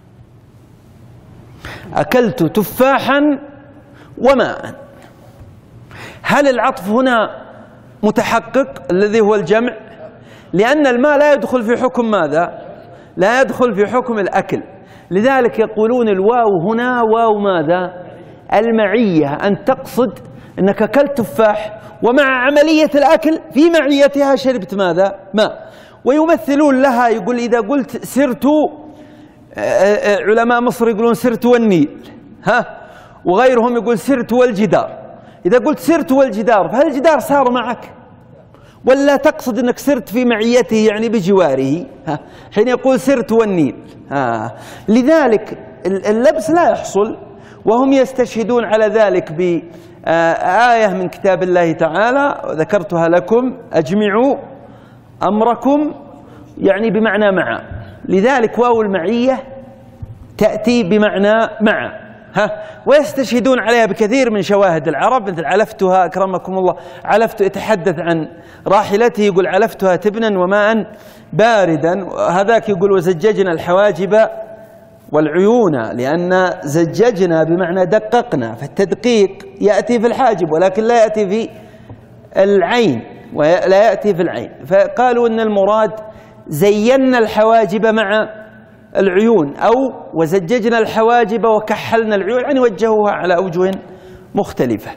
Speaker 1: أكلت تفاحا وماء، هل العطف هنا متحقق الذي هو الجمع؟ لأن الماء لا يدخل في حكم ماذا؟ لا يدخل في حكم الأكل. لذلك يقولون الواو هنا واو ماذا؟ المعية، أن تقصد أنك أكلت تفاح ومع عملية الأكل في معيتها شربت ماذا؟ ماء. ويمثلون لها، يقول إذا قلت سرت، علماء مصر يقولون سرت والنيل، ها، وغيرهم يقول سرت والجدار. إذا قلت سرت والجدار، فهل الجدار صار معك؟ ولا تقصد أنك سرت في معيته يعني بجواره؟ ها، حين يقول سرت والنيل. ها، لذلك اللبس لا يحصل، وهم يستشهدون على ذلك بآية من كتاب الله تعالى ذكرتها لكم: أجمعوا أمركم، يعني بمعنى مع. لذلك واو المعية تأتي بمعنى مع. ها، ويستشهدون عليها بكثير من شواهد العرب، مثل علفتها أكرمكم الله، علفت يتحدث عن راحلته يقول علفتها تبنا وماء باردا. هذاك يقول وزججنا الحواجب والعيون، لأن زججنا بمعنى دققنا، فالتدقيق يأتي في الحاجب ولكن لا يأتي في العين، ولا يأتي في العين. فقالوا أن المراد زينا الحواجب مع العيون، أو وزججنا الحواجب وكحلنا العيون، يعني وجهوها على أوجه مختلفة.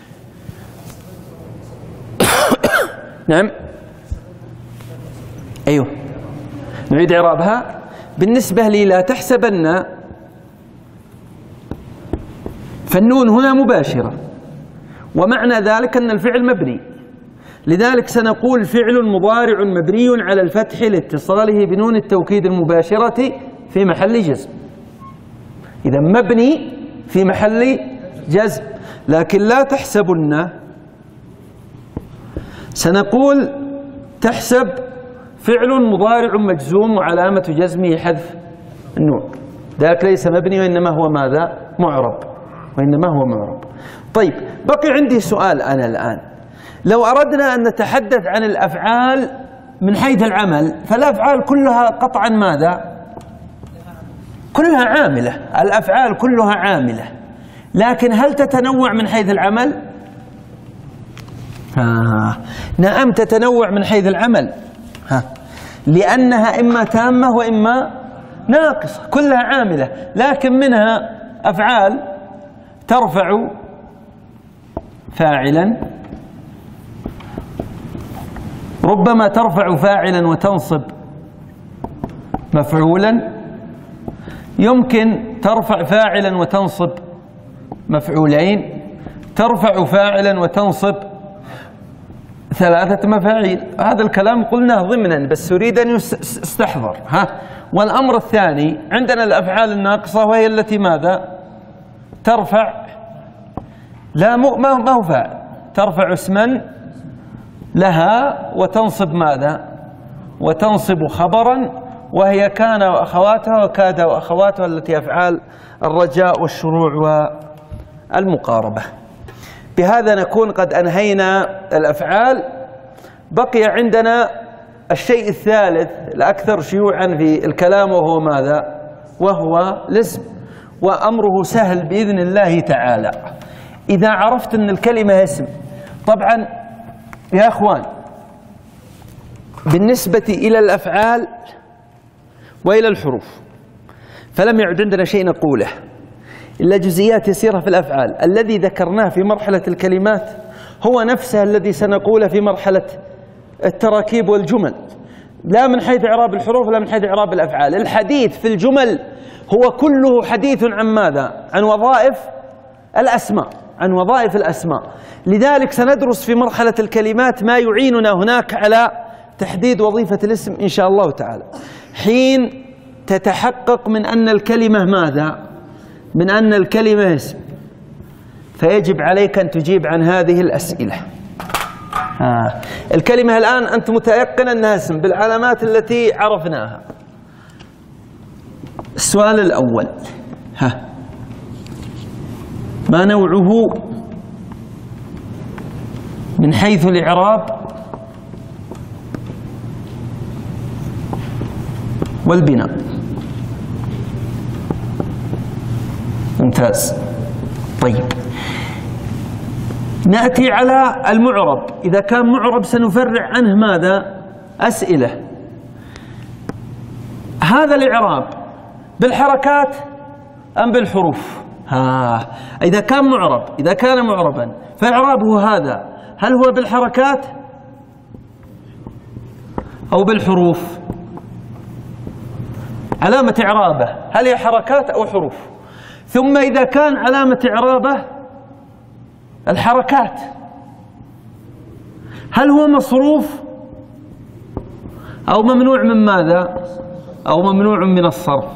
Speaker 1: نعم، أيوه، نعيد إعرابها. بالنسبة لي لا تحسبن، فالنون هنا مباشرة، ومعنى ذلك أن الفعل مبني. لذلك سنقول فعل مضارع مبني على الفتح لاتصاله بنون التوكيد المباشرة في محل جزم. إذا مبني في محل جزم. لكن لا تحسبن، سنقول تحسب فعل مضارع مجزوم وعلامة جزمه حذف النون، ذاك ليس مبني وإنما هو ماذا؟ معرب، وإنما هو معرب. طيب، بقي عندي سؤال أنا الآن. لو أردنا أن نتحدث عن الأفعال من حيث العمل، فالأفعال كلها قطعا ماذا؟ كلها عاملة، الأفعال كلها عاملة. لكن هل تتنوع من حيث العمل؟ آه. نعم، تتنوع من حيث العمل، ها، لأنها إما تامة وإما ناقصة، كلها عاملة. لكن منها أفعال ترفع فاعلا، ربما ترفع فاعلا وتنصب مفعولا، يمكن ترفع فاعلا وتنصب مفعولين، ترفع فاعلا وتنصب ثلاثة مفاعيل. هذا الكلام قلناه ضمنا، بس أريد أن يستحضر. ها، والأمر الثاني عندنا الأفعال الناقصة، وهي التي ماذا؟ ترفع، لا ما هو فاعل، ترفع اسما لها وتنصب ماذا؟ وتنصب خبرا وهي كان وأخواتها وكاد وأخواتها التي أفعال الرجاء والشروع والمقاربة. بهذا نكون قد أنهينا الأفعال. بقي عندنا الشيء الثالث الأكثر شيوعا في الكلام، وهو ماذا؟ وهو الاسم، وأمره سهل بإذن الله تعالى. إذا عرفت أن الكلمة اسم، طبعا يا أخوان بالنسبة إلى الأفعال وإلى الحروف فلم يعد عندنا شيء نقوله إلا جزئيات يسيرة في الأفعال. الذي ذكرناه في مرحلة الكلمات هو نفسه الذي سنقوله في مرحلة التراكيب والجمل، لا من حيث إعراب الحروف ولا من حيث إعراب الأفعال. الحديث في الجمل هو كله حديث عن ماذا؟ عن وظائف الأسماء، عن وظائف الأسماء. لذلك سندرس في مرحلة الكلمات ما يعيننا هناك على تحديد وظيفة الاسم إن شاء الله تعالى. حين تتحقق من أن الكلمة ماذا؟ من أن الكلمة اسم، فيجب عليك أن تجيب عن هذه الأسئلة. آه. الكلمة الآن أنت متيقن أنها اسم بالعلامات التي عرفناها. السؤال الأول، ها ما نوعه من حيث الإعراب والبناء؟ ممتاز. طيب نأتي على المعرب. إذا كان معرب سنفرع عنه ماذا؟ أسئلة. هذا الإعراب بالحركات أم بالحروف؟ ها إذا كان معرب، إذا كان معربا فإعرابه هذا هل هو بالحركات أو بالحروف؟ علامة إعرابه هل هي حركات أو حروف؟ ثم إذا كان علامة إعرابه الحركات هل هو مصروف أو ممنوع من ماذا؟ أو ممنوع من الصرف؟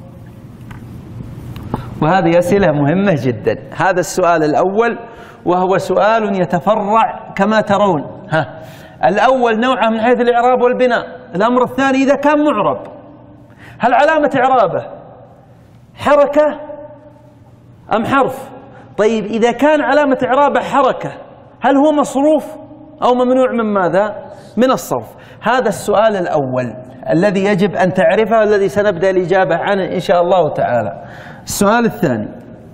Speaker 1: وهذه أسئلة مهمة جدا. هذا السؤال الأول، وهو سؤال يتفرع كما ترون. ها الأول نوعه من حيث الإعراب والبناء. الأمر الثاني إذا كان معرب هل علامة إعرابه حركة أم حرف؟ طيب إذا كان علامة إعرابه حركة هل هو مصروف أو ممنوع من ماذا؟ من الصرف. هذا السؤال الأول الذي يجب أن تعرفه، والذي سنبدأ الإجابة عنه إن شاء الله تعالى. السؤال الثاني،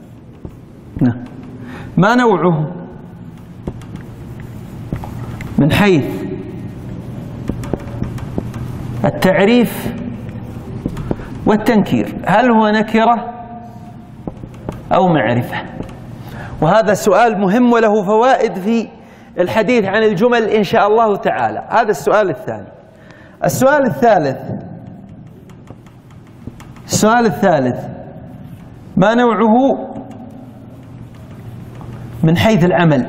Speaker 1: ما نوعه من حيث التعريف والتنكير؟ هل هو نكرة أو معرفة؟ وهذا سؤال مهم وله فوائد في الحديث عن الجمل إن شاء الله تعالى. هذا السؤال الثاني. السؤال الثالث، السؤال الثالث ما نوعه من حيث العمل؟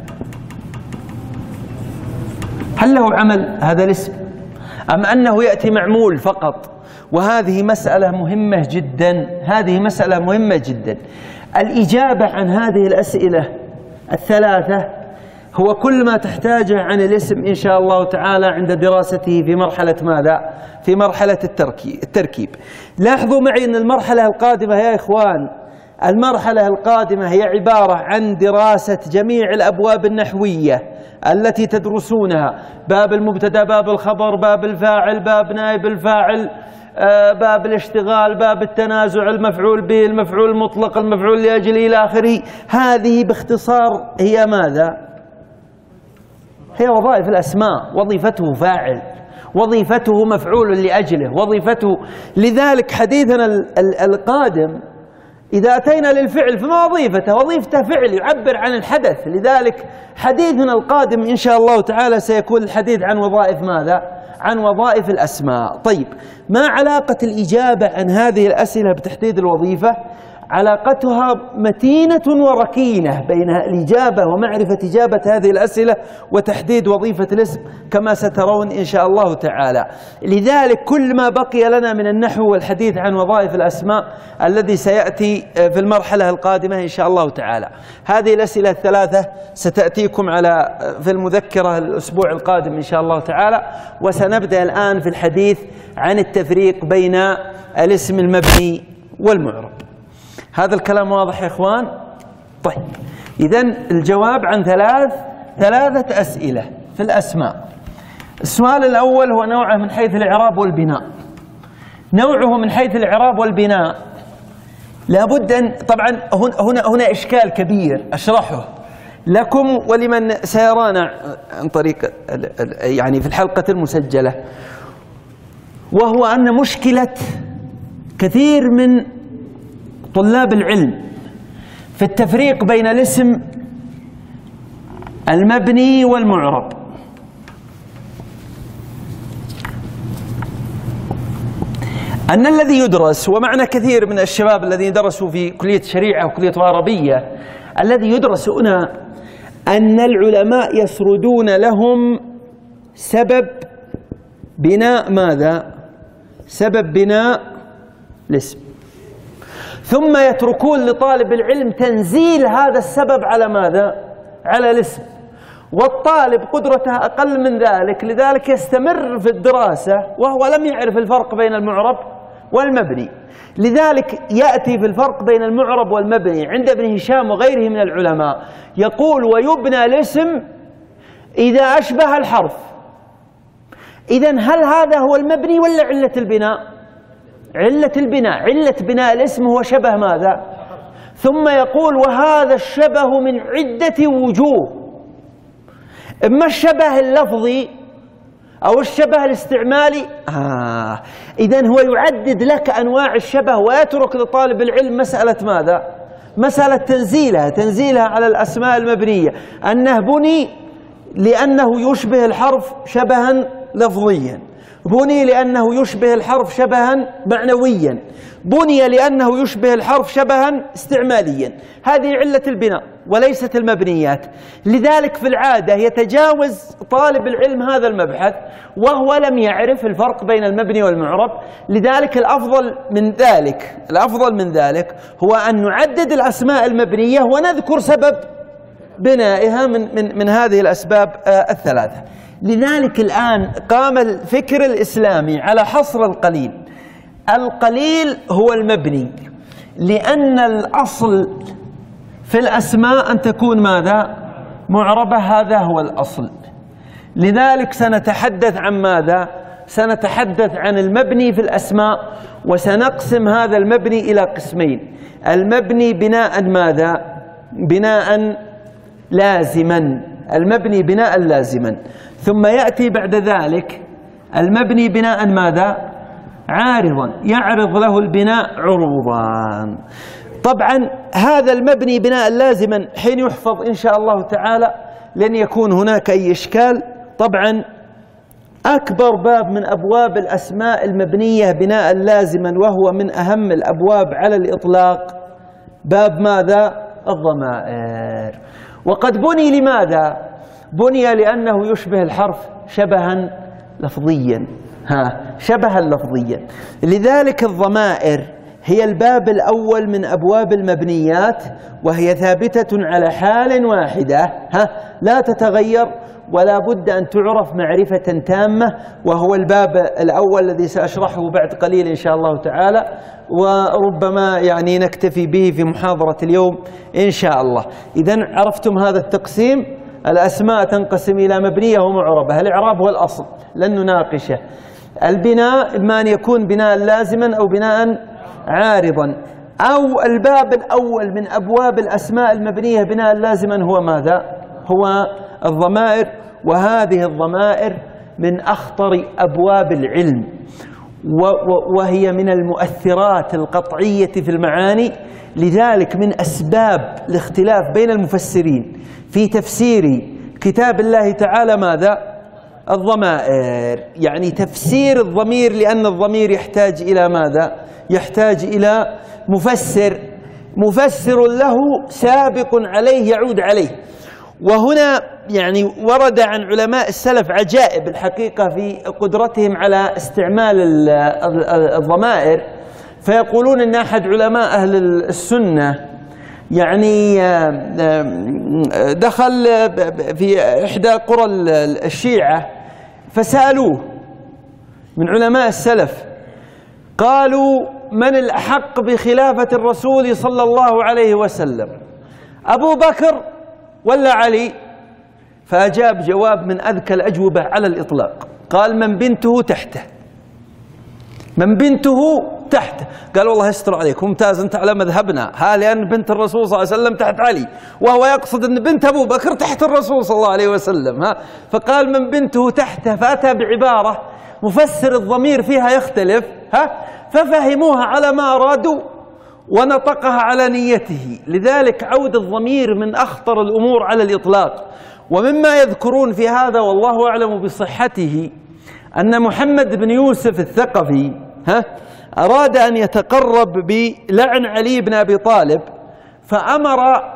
Speaker 1: هل له عمل هذا الاسم أم أنه يأتي معمول فقط؟ وهذه مسألة مهمة جدا، هذه مسألة مهمة جدا. الإجابة عن هذه الأسئلة الثلاثة هو كل ما تحتاجه عن الاسم إن شاء الله تعالى عند دراسته في مرحلة ماذا؟ في مرحلة التركيب. لاحظوا معي أن المرحلة القادمة يا إخوان، المرحلة القادمة هي عبارة عن دراسة جميع الأبواب النحوية التي تدرسونها: باب المبتدأ، باب الخبر، باب الفاعل، باب نائب الفاعل، باب الاشتغال، باب التنازع، المفعول به، المفعول المطلق، المفعول لأجله إلى آخره. هذه باختصار هي ماذا؟ هي وظائف الأسماء. وظيفته فاعل، وظيفته مفعول لأجله، وظيفته. لذلك حديثنا القادم إذا أتينا للفعل فما وظيفته؟ وظيفته فعل يعبر عن الحدث. لذلك حديثنا القادم إن شاء الله تعالى سيكون الحديث عن وظائف ماذا؟ عن وظائف الأسماء. طيب ما علاقة الإجابة عن هذه الأسئلة بتحديد الوظيفة؟ علاقتها متينة وركينة بين الإجابة ومعرفة إجابة هذه الأسئلة وتحديد وظيفة الاسم كما سترون إن شاء الله تعالى. لذلك كل ما بقي لنا من النحو والحديث عن وظائف الأسماء الذي سيأتي في المرحلة القادمة إن شاء الله تعالى. هذه الأسئلة الثلاثة ستأتيكم على في المذكرة الأسبوع القادم إن شاء الله تعالى، وسنبدأ الآن في الحديث عن التفريق بين الاسم المبني والمعرب. هذا الكلام واضح يا إخوان؟ طيب، إذن الجواب عن ثلاث ثلاثة أسئلة في الأسماء. السؤال الأول هو نوعه من حيث الإعراب والبناء. نوعه من حيث الإعراب والبناء لابد أن، طبعا هنا هنا إشكال كبير أشرحه لكم ولمن سيرانا عن طريق يعني في الحلقة المسجلة، وهو أن مشكلة كثير من طلاب العلم في التفريق بين الاسم المبني والمعرب أن الذي يدرس، ومعنا كثير من الشباب الذين درسوا في كلية الشريعة وكلية العربية، الذي يدرس هنا أن العلماء يسردون لهم سبب بناء ماذا؟ سبب بناء الاسم، ثم يتركون لطالب العلم تنزيل هذا السبب على ماذا؟ على الاسم، والطالب قدرته أقل من ذلك، لذلك يستمر في الدراسة وهو لم يعرف الفرق بين المعرب والمبني. لذلك يأتي في الفرق بين المعرب والمبني عند ابن هشام وغيره من العلماء، يقول ويبنى الاسم إذا أشبه الحرف. إذن هل هذا هو المبني ولا علة البناء؟ علة البناء. علة بناء الاسم هو شبه ماذا؟ ثم يقول وهذا الشبه من عدة وجوه، إما الشبه اللفظي أو الشبه الاستعمالي. آه. إذن هو يعدد لك أنواع الشبه ويترك لطالب العلم مسألة ماذا؟ مسألة تنزيلها تنزيلها على الأسماء المبنية، أنه بني لأنه يشبه الحرف شبها لفظيا، بني لأنه يشبه الحرف شبها معنويا، بني لأنه يشبه الحرف شبها استعماليا. هذه علة البناء وليست المبنيات. لذلك في العادة يتجاوز طالب العلم هذا المبحث وهو لم يعرف الفرق بين المبني والمعرب. لذلك الأفضل من ذلك الأفضل من ذلك هو أن نعدد الأسماء المبنية ونذكر سبب بنائها من من من هذه الأسباب الثلاثة. لذلك الآن قام الفكر الإسلامي على حصر القليل. القليل هو المبني، لأن الأصل في الأسماء أن تكون ماذا؟ معربة. هذا هو الأصل. لذلك سنتحدث عن ماذا؟ سنتحدث عن المبني في الأسماء، وسنقسم هذا المبني إلى قسمين: المبني بناء ماذا؟ بناء لازما، المبني بناء لازما. ثم يأتي بعد ذلك المبني بناء ماذا؟ عارضا، يعرض له البناء عروضا. طبعا هذا المبني بناء لازما حين يحفظ إن شاء الله تعالى لن يكون هناك أي إشكال. طبعا أكبر باب من أبواب الأسماء المبنية بناء لازما، وهو من أهم الأبواب على الإطلاق، باب ماذا؟ الضمائر. وقد بني لماذا؟ بني لأنه يشبه الحرف شبها لفظيا، ها شبها لفظيا. لذلك الضمائر هي الباب الأول من أبواب المبنيات، وهي ثابتة على حال واحدة ها لا تتغير، ولا بد أن تعرف معرفة تامة، وهو الباب الأول الذي سأشرحه بعد قليل إن شاء الله تعالى، وربما يعني نكتفي به في محاضرة اليوم إن شاء الله. إذن عرفتم هذا التقسيم. الأسماء تنقسم إلى مبنية ومعربة. الإعراب هو الأصل لن نناقشه. البناء إما أن يكون بناء لازما أو بناء عارضا. أو الباب الأول من أبواب الأسماء المبنية بناء لازما هو ماذا؟ هو الضمائر. وهذه الضمائر من أخطر أبواب العلم، وهي من المؤثرات القطعية في المعاني. لذلك من أسباب الاختلاف بين المفسرين في تفسير كتاب الله تعالى ماذا؟ الضمائر، يعني تفسير الضمير، لأن الضمير يحتاج إلى ماذا؟ يحتاج إلى مفسر مفسر له سابق عليه يعود عليه. وهنا يعني ورد عن علماء السلف عجائب الحقيقة في قدرتهم على استعمال الضمائر، فيقولون أن أحد علماء أهل السنة يعني دخل في إحدى قرى الشيعة فسألوه من علماء السلف، قالوا: من الأحق بخلافة الرسول صلى الله عليه وسلم، أبو بكر ولا علي؟ فأجاب جواب من أذكى الأجوبة على الإطلاق، قال: من بنته تحته، من بنته تحته. قال: والله يستر عليك، ممتاز أنت على مذهبنا، ها لأن بنت الرسول صلى الله عليه وسلم تحت علي، وهو يقصد أن بنت أبو بكر تحت الرسول صلى الله عليه وسلم، ها فقال: من بنته تحته، فأتى بعبارة مفسر الضمير فيها يختلف، ها ففهموها على ما أرادوا ونطقها على نيته. لذلك عود الضمير من أخطر الأمور على الإطلاق. ومما يذكرون في هذا والله أعلم بصحته أن محمد بن يوسف الثقفي ها أراد أن يتقرب بلعن علي بن أبي طالب، فأمر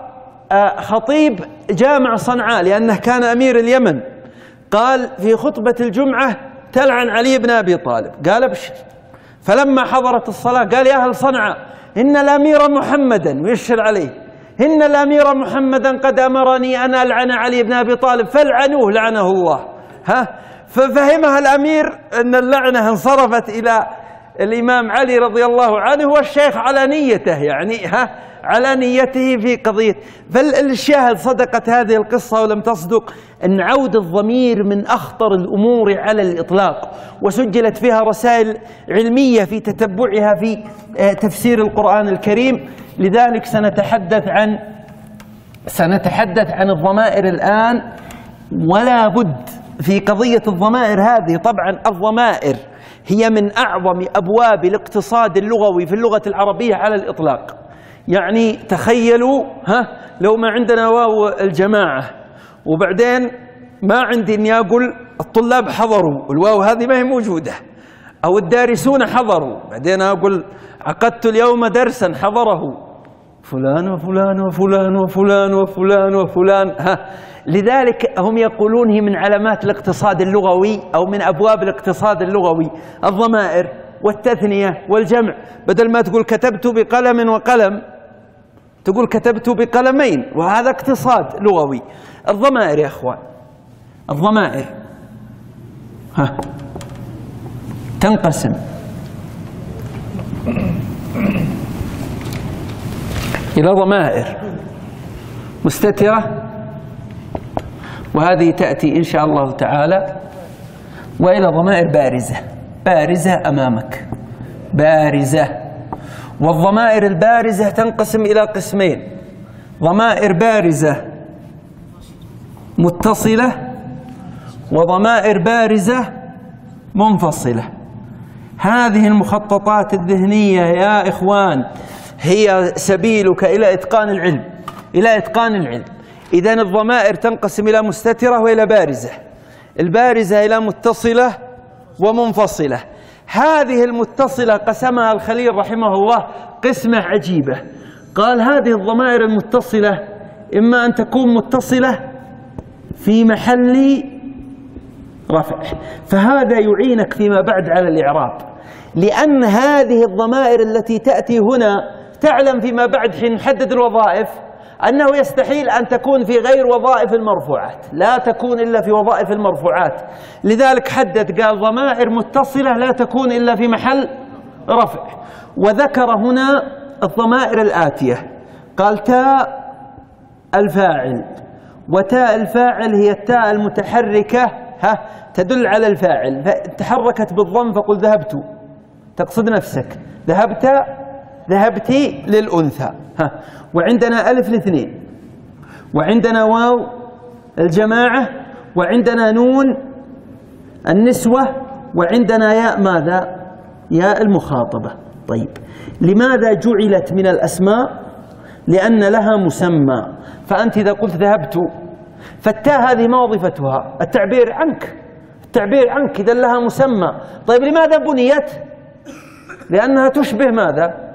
Speaker 1: خطيب جامع صنعاء لأنه كان أمير اليمن، قال في خطبة الجمعة: تلعن علي بن أبي طالب. قال: ابشر. فلما حضرت الصلاة قال: يا أهل صنعاء، إن الأمير محمدا، ويشر عليه: إن الأمير محمدا قد أمرني أن ألعن علي بن أبي طالب فالعنوه لعنه الله. ها ففهمها الأمير أن اللعنة انصرفت إلى الإمام علي رضي الله عنه، والشيخ على نيته، يعني ها على نيته في قضية. فالشاهد صدقت هذه القصة ولم تصدق، أن عود الضمير من أخطر الأمور على الإطلاق، وسجلت فيها رسائل علمية في تتبعها في تفسير القرآن الكريم. لذلك سنتحدث عن سنتحدث عن الضمائر الآن، ولا بد في قضية الضمائر هذه. طبعا الضمائر هي من أعظم أبواب الاقتصاد اللغوي في اللغة العربية على الإطلاق. يعني تخيلوا ها لو ما عندنا واو الجماعة، وبعدين ما عندي إني أقول الطلاب حضروا، الواو هذه ما هي موجودة، أو الدارسون حضروا، بعدين أقول عقدت اليوم درسا حضره فلان وفلان وفلان وفلان وفلان وفلان. ها لذلك هم يقولون هي من علامات الاقتصاد اللغوي أو من أبواب الاقتصاد اللغوي الضمائر والتثنية والجمع. بدل ما تقول كتبت بقلم وقلم تقول كتبت بقلمين، وهذا اقتصاد لغوي. الضمائر يا أخوان، الضمائر ها تنقسم إلى ضمائر مستترة، وهذه تأتي إن شاء الله تعالى، وإلى ضمائر بارزة، بارزة أمامك، بارزة. والضمائر البارزة تنقسم إلى قسمين: ضمائر بارزة متصلة، وضمائر بارزة منفصلة. هذه المخططات الذهنية يا إخوان هي سبيلك إلى إتقان العلم، إلى إتقان العلم. إذن الضمائر تنقسم إلى مستترة وإلى بارزة، البارزة إلى متصلة ومنفصلة. هذه المتصلة قسمها الخليل رحمه الله قسمة عجيبة، قال هذه الضمائر المتصلة إما أن تكون متصلة في محل رفع، فهذا يعينك فيما بعد على الإعراب، لأن هذه الضمائر التي تأتي هنا تعلم فيما بعد حين نحدد الوظائف أنه يستحيل أن تكون في غير وظائف المرفوعات، لا تكون إلا في وظائف المرفوعات. لذلك حدد قال ضمائر متصلة لا تكون إلا في محل رفع. وذكر هنا الضمائر الآتية، قال تاء الفاعل، وتاء الفاعل هي التاء المتحركة ها تدل على الفاعل، تحركت بالضم فقل ذهبت، تقصد نفسك، ذهبت ذهبتي للأنثى. ها وعندنا ألف الاثنين، وعندنا واو الجماعة، وعندنا نون النسوة، وعندنا ياء ماذا؟ ياء المخاطبة. طيب لماذا جعلت من الأسماء؟ لأن لها مسمى. فأنت إذا قلت ذهبت فالتاء هذه ما وظيفتها؟ التعبير عنك، التعبير عنك، إذا لها مسمى. طيب لماذا بنيت؟ لأنها تشبه ماذا؟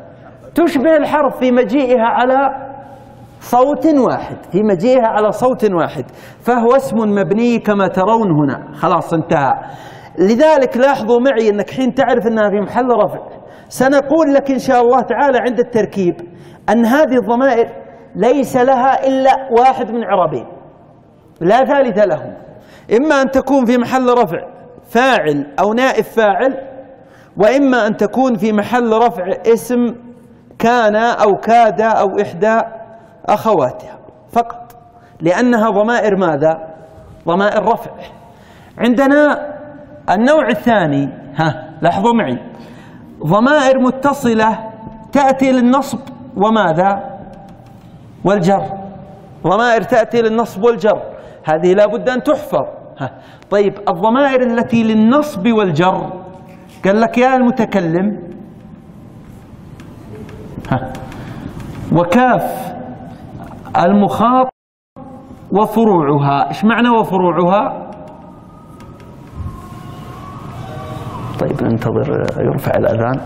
Speaker 1: تشبه الحرف في مجيئها على صوت واحد، في مجيئها على صوت واحد، فهو اسم مبني كما ترون هنا. خلاص انتهى. لذلك لاحظوا معي أنك حين تعرف أنها في محل رفع سنقول لك إن شاء الله تعالى عند التركيب أن هذه الضمائر ليس لها إلا واحد من عربين لا ثالث لهم، إما أن تكون في محل رفع فاعل أو نائب فاعل، وإما أن تكون في محل رفع اسم كان أو كاد أو إحدى أخواتها فقط، لأنها ضمائر ماذا؟ ضمائر رفع. عندنا النوع الثاني، ها لاحظوا معي، ضمائر متصلة تأتي للنصب وماذا؟ والجر. ضمائر تأتي للنصب والجر، هذه لا بد أن تحفظ. ها. طيب الضمائر التي للنصب والجر قال لك يا المتكلم ها وكاف المخاطب وفروعها. ايش معنى وفروعها؟ طيب ننتظر يرفع الأذان.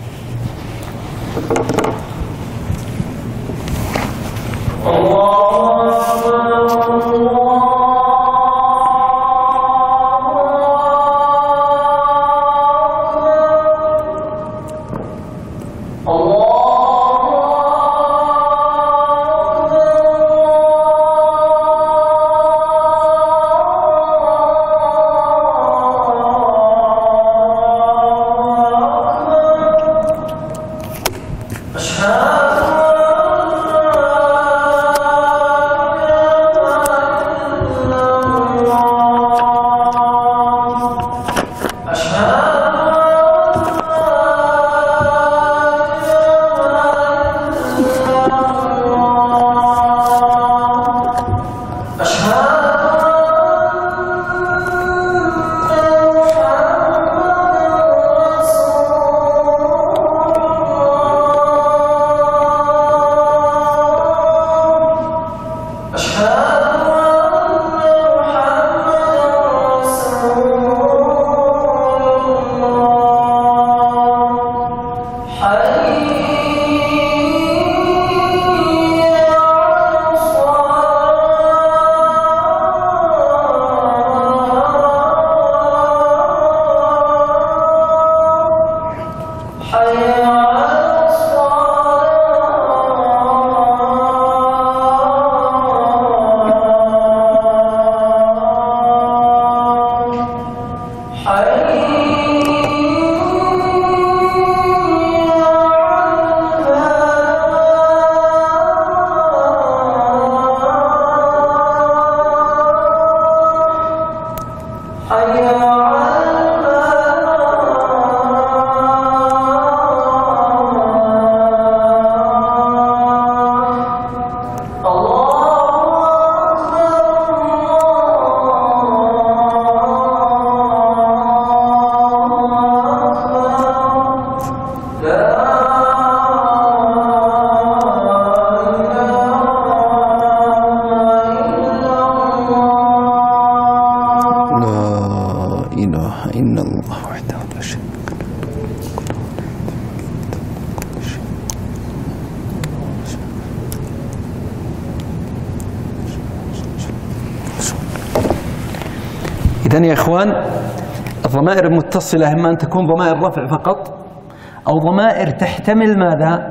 Speaker 1: إذن يا إخوان الضمائر المتصلة إما أن تكون ضمائر رفع فقط أو ضمائر تحتمل ماذا؟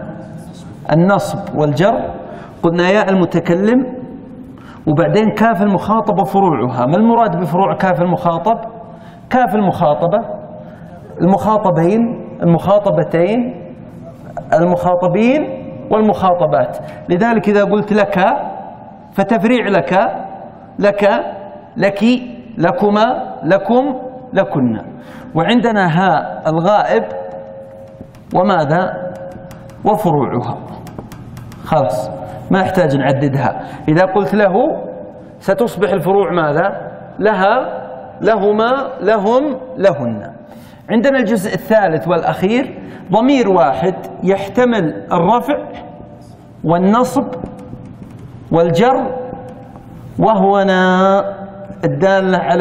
Speaker 1: النصب والجر. قلنا ياء المتكلم وبعدين كاف المخاطب وفروعها. ما المراد بفروع كاف المخاطب؟ كاف المخاطبة، المخاطبين، المخاطبتين، المخاطبين والمخاطبات. لذلك إذا قلت لك فتفريع لك، لك، لك، لكما، لكم، لكن. وعندنا هاء الغائب وماذا؟ وفروعها. خلاص ما يحتاج نعددها. إذا قلت له ستصبح الفروع ماذا؟ لها، لهما، لهم، لهن. عندنا الجزء الثالث والأخير ضمير واحد يحتمل الرفع والنصب والجر، وهو ناء الدالة على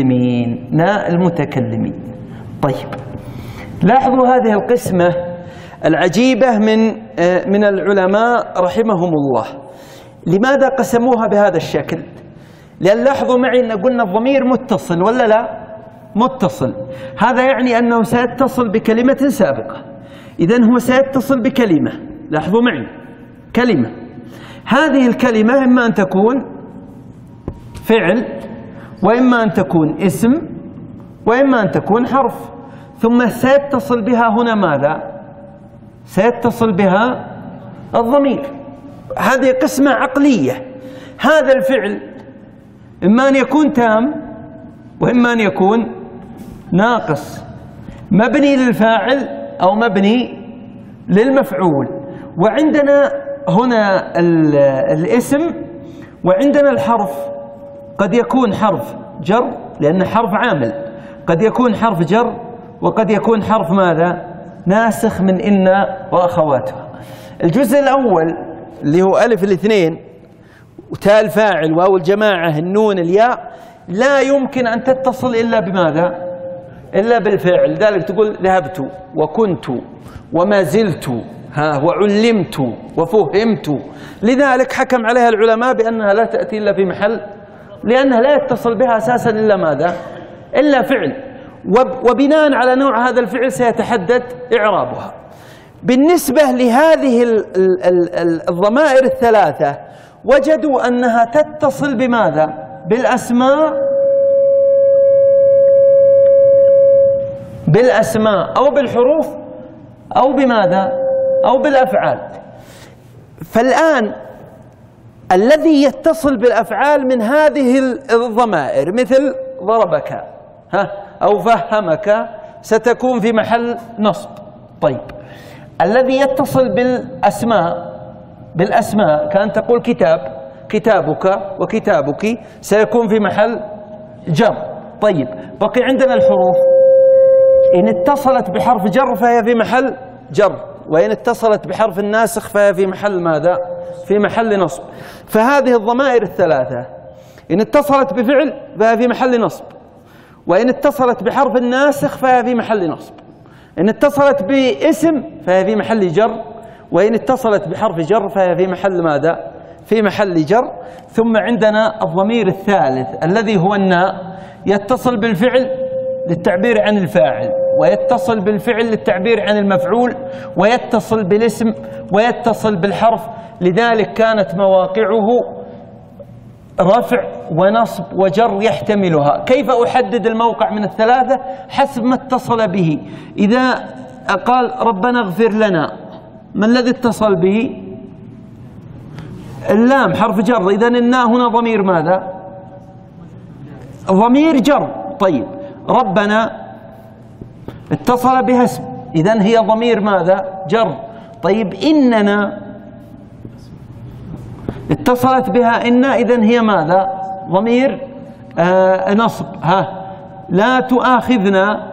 Speaker 1: المتكلمين، ناء المتكلمين. طيب لاحظوا هذه القسمة العجيبة من من العلماء رحمهم الله. لماذا قسموها بهذا الشكل؟ لأن لاحظوا معي أن قلنا الضمير متصل ولا لا؟ متصل. هذا يعني أنه سيتصل بكلمة سابقة، إذن هو سيتصل بكلمة. لاحظوا معي، كلمة. هذه الكلمة إما أن تكون فعل، وإما أن تكون اسم، وإما أن تكون حرف، ثم سيتصل بها هنا ماذا؟ سيتصل بها الضمير. هذه قسمة عقلية. هذا الفعل إما أن يكون تام وإما أن يكون ناقص، مبني للفاعل أو مبني للمفعول. وعندنا هنا الاسم وعندنا الحرف، قد يكون حرف جر لأنه حرف عامل، قد يكون حرف جر، وقد يكون حرف ماذا؟ ناسخ من إن وأخواتها. الجزء الأول اللي هو ألف الاثنين وتاء الفاعل واو الجماعة النون الياء لا يمكن أن تتصل إلا بماذا؟ إلا بالفعل. لذلك تقول ذهبت وكنت وما زلت ها وعلمت وفهمت. لذلك حكم عليها العلماء بأنها لا تأتي إلا في محل، لأنها لا يتصل بها أساسا إلا ماذا؟ إلا فعل. وبناء على نوع هذا الفعل سيتحدد إعرابها. بالنسبة لهذه الضمائر الثلاثة وجدوا أنها تتصل بماذا؟ بالأسماء بالأسماء أو بالحروف أو بماذا؟ أو بالأفعال. فالآن الذي يتصل بالأفعال من هذه الضمائر مثل ضربك ها أو فهمك ستكون في محل نصب. طيب، الذي يتصل بالأسماء بالأسماء كأن تقول كتاب، كتابك وكتابك سيكون في محل جر. طيب، بقي عندنا الحروف. إن اتصلت بحرف جر فهي في محل جر، وإن اتصلت بحرف الناسخ فهي في محل ماذا؟ في محل نصب. فهذه الضمائر الثلاثة إن اتصلت بفعل فهي في محل نصب، وإن اتصلت بحرف الناسخ فهي في محل نصب، إن اتصلت باسم فهي في محل جر، وإن اتصلت بحرف جر فهي في محل ماذا؟ في محل جر. ثم عندنا الضمير الثالث الذي هو الناء، يتصل بالفعل للتعبير عن الفاعل، ويتصل بالفعل للتعبير عن المفعول، ويتصل بالاسم، ويتصل بالحرف. لذلك كانت مواقعه رفع ونصب وجر يحتملها. كيف أحدد الموقع من الثلاثة؟ حسب ما اتصل به. إذا قال ربنا اغفر لنا، ما الذي اتصل به؟ اللام حرف جر، إذن الناء هنا ضمير ماذا؟ ضمير جر. طيب، ربنا اتصل بها اسم، إذن هي ضمير ماذا؟ جر. طيب، إننا اتصلت بها إن، إذن هي ماذا؟ ضمير آه نصب. ها لا تؤاخذنا،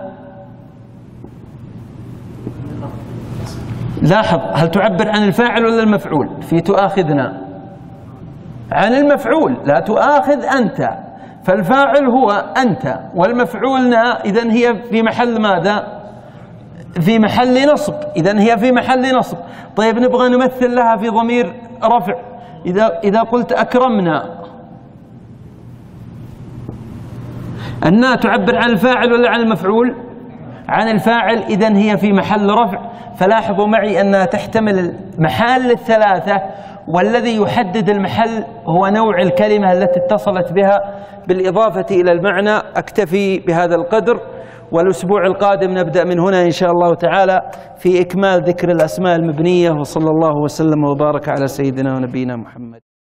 Speaker 1: لاحظ هل تعبر عن الفاعل ولا المفعول؟ في تؤاخذنا عن المفعول. لا تؤاخذ أنت، فالفاعل هو أنت والمفعولنا، إذن هي في محل ماذا؟ في محل نصب، إذن هي في محل نصب. طيب، نبغى نمثل لها في ضمير رفع. إذا إذا قلت أكرمنا، الناء تعبر عن الفاعل ولا عن المفعول؟ عن الفاعل، إذن هي في محل رفع. فلاحظوا معي أنها تحتمل محال الثلاثة، والذي يحدد المحل هو نوع الكلمة التي اتصلت بها بالإضافة إلى المعنى. أكتفي بهذا القدر، والأسبوع القادم نبدأ من هنا إن شاء الله تعالى في إكمال ذكر الأسماء المبنية. وصلى الله وسلم وبارك على سيدنا ونبينا محمد.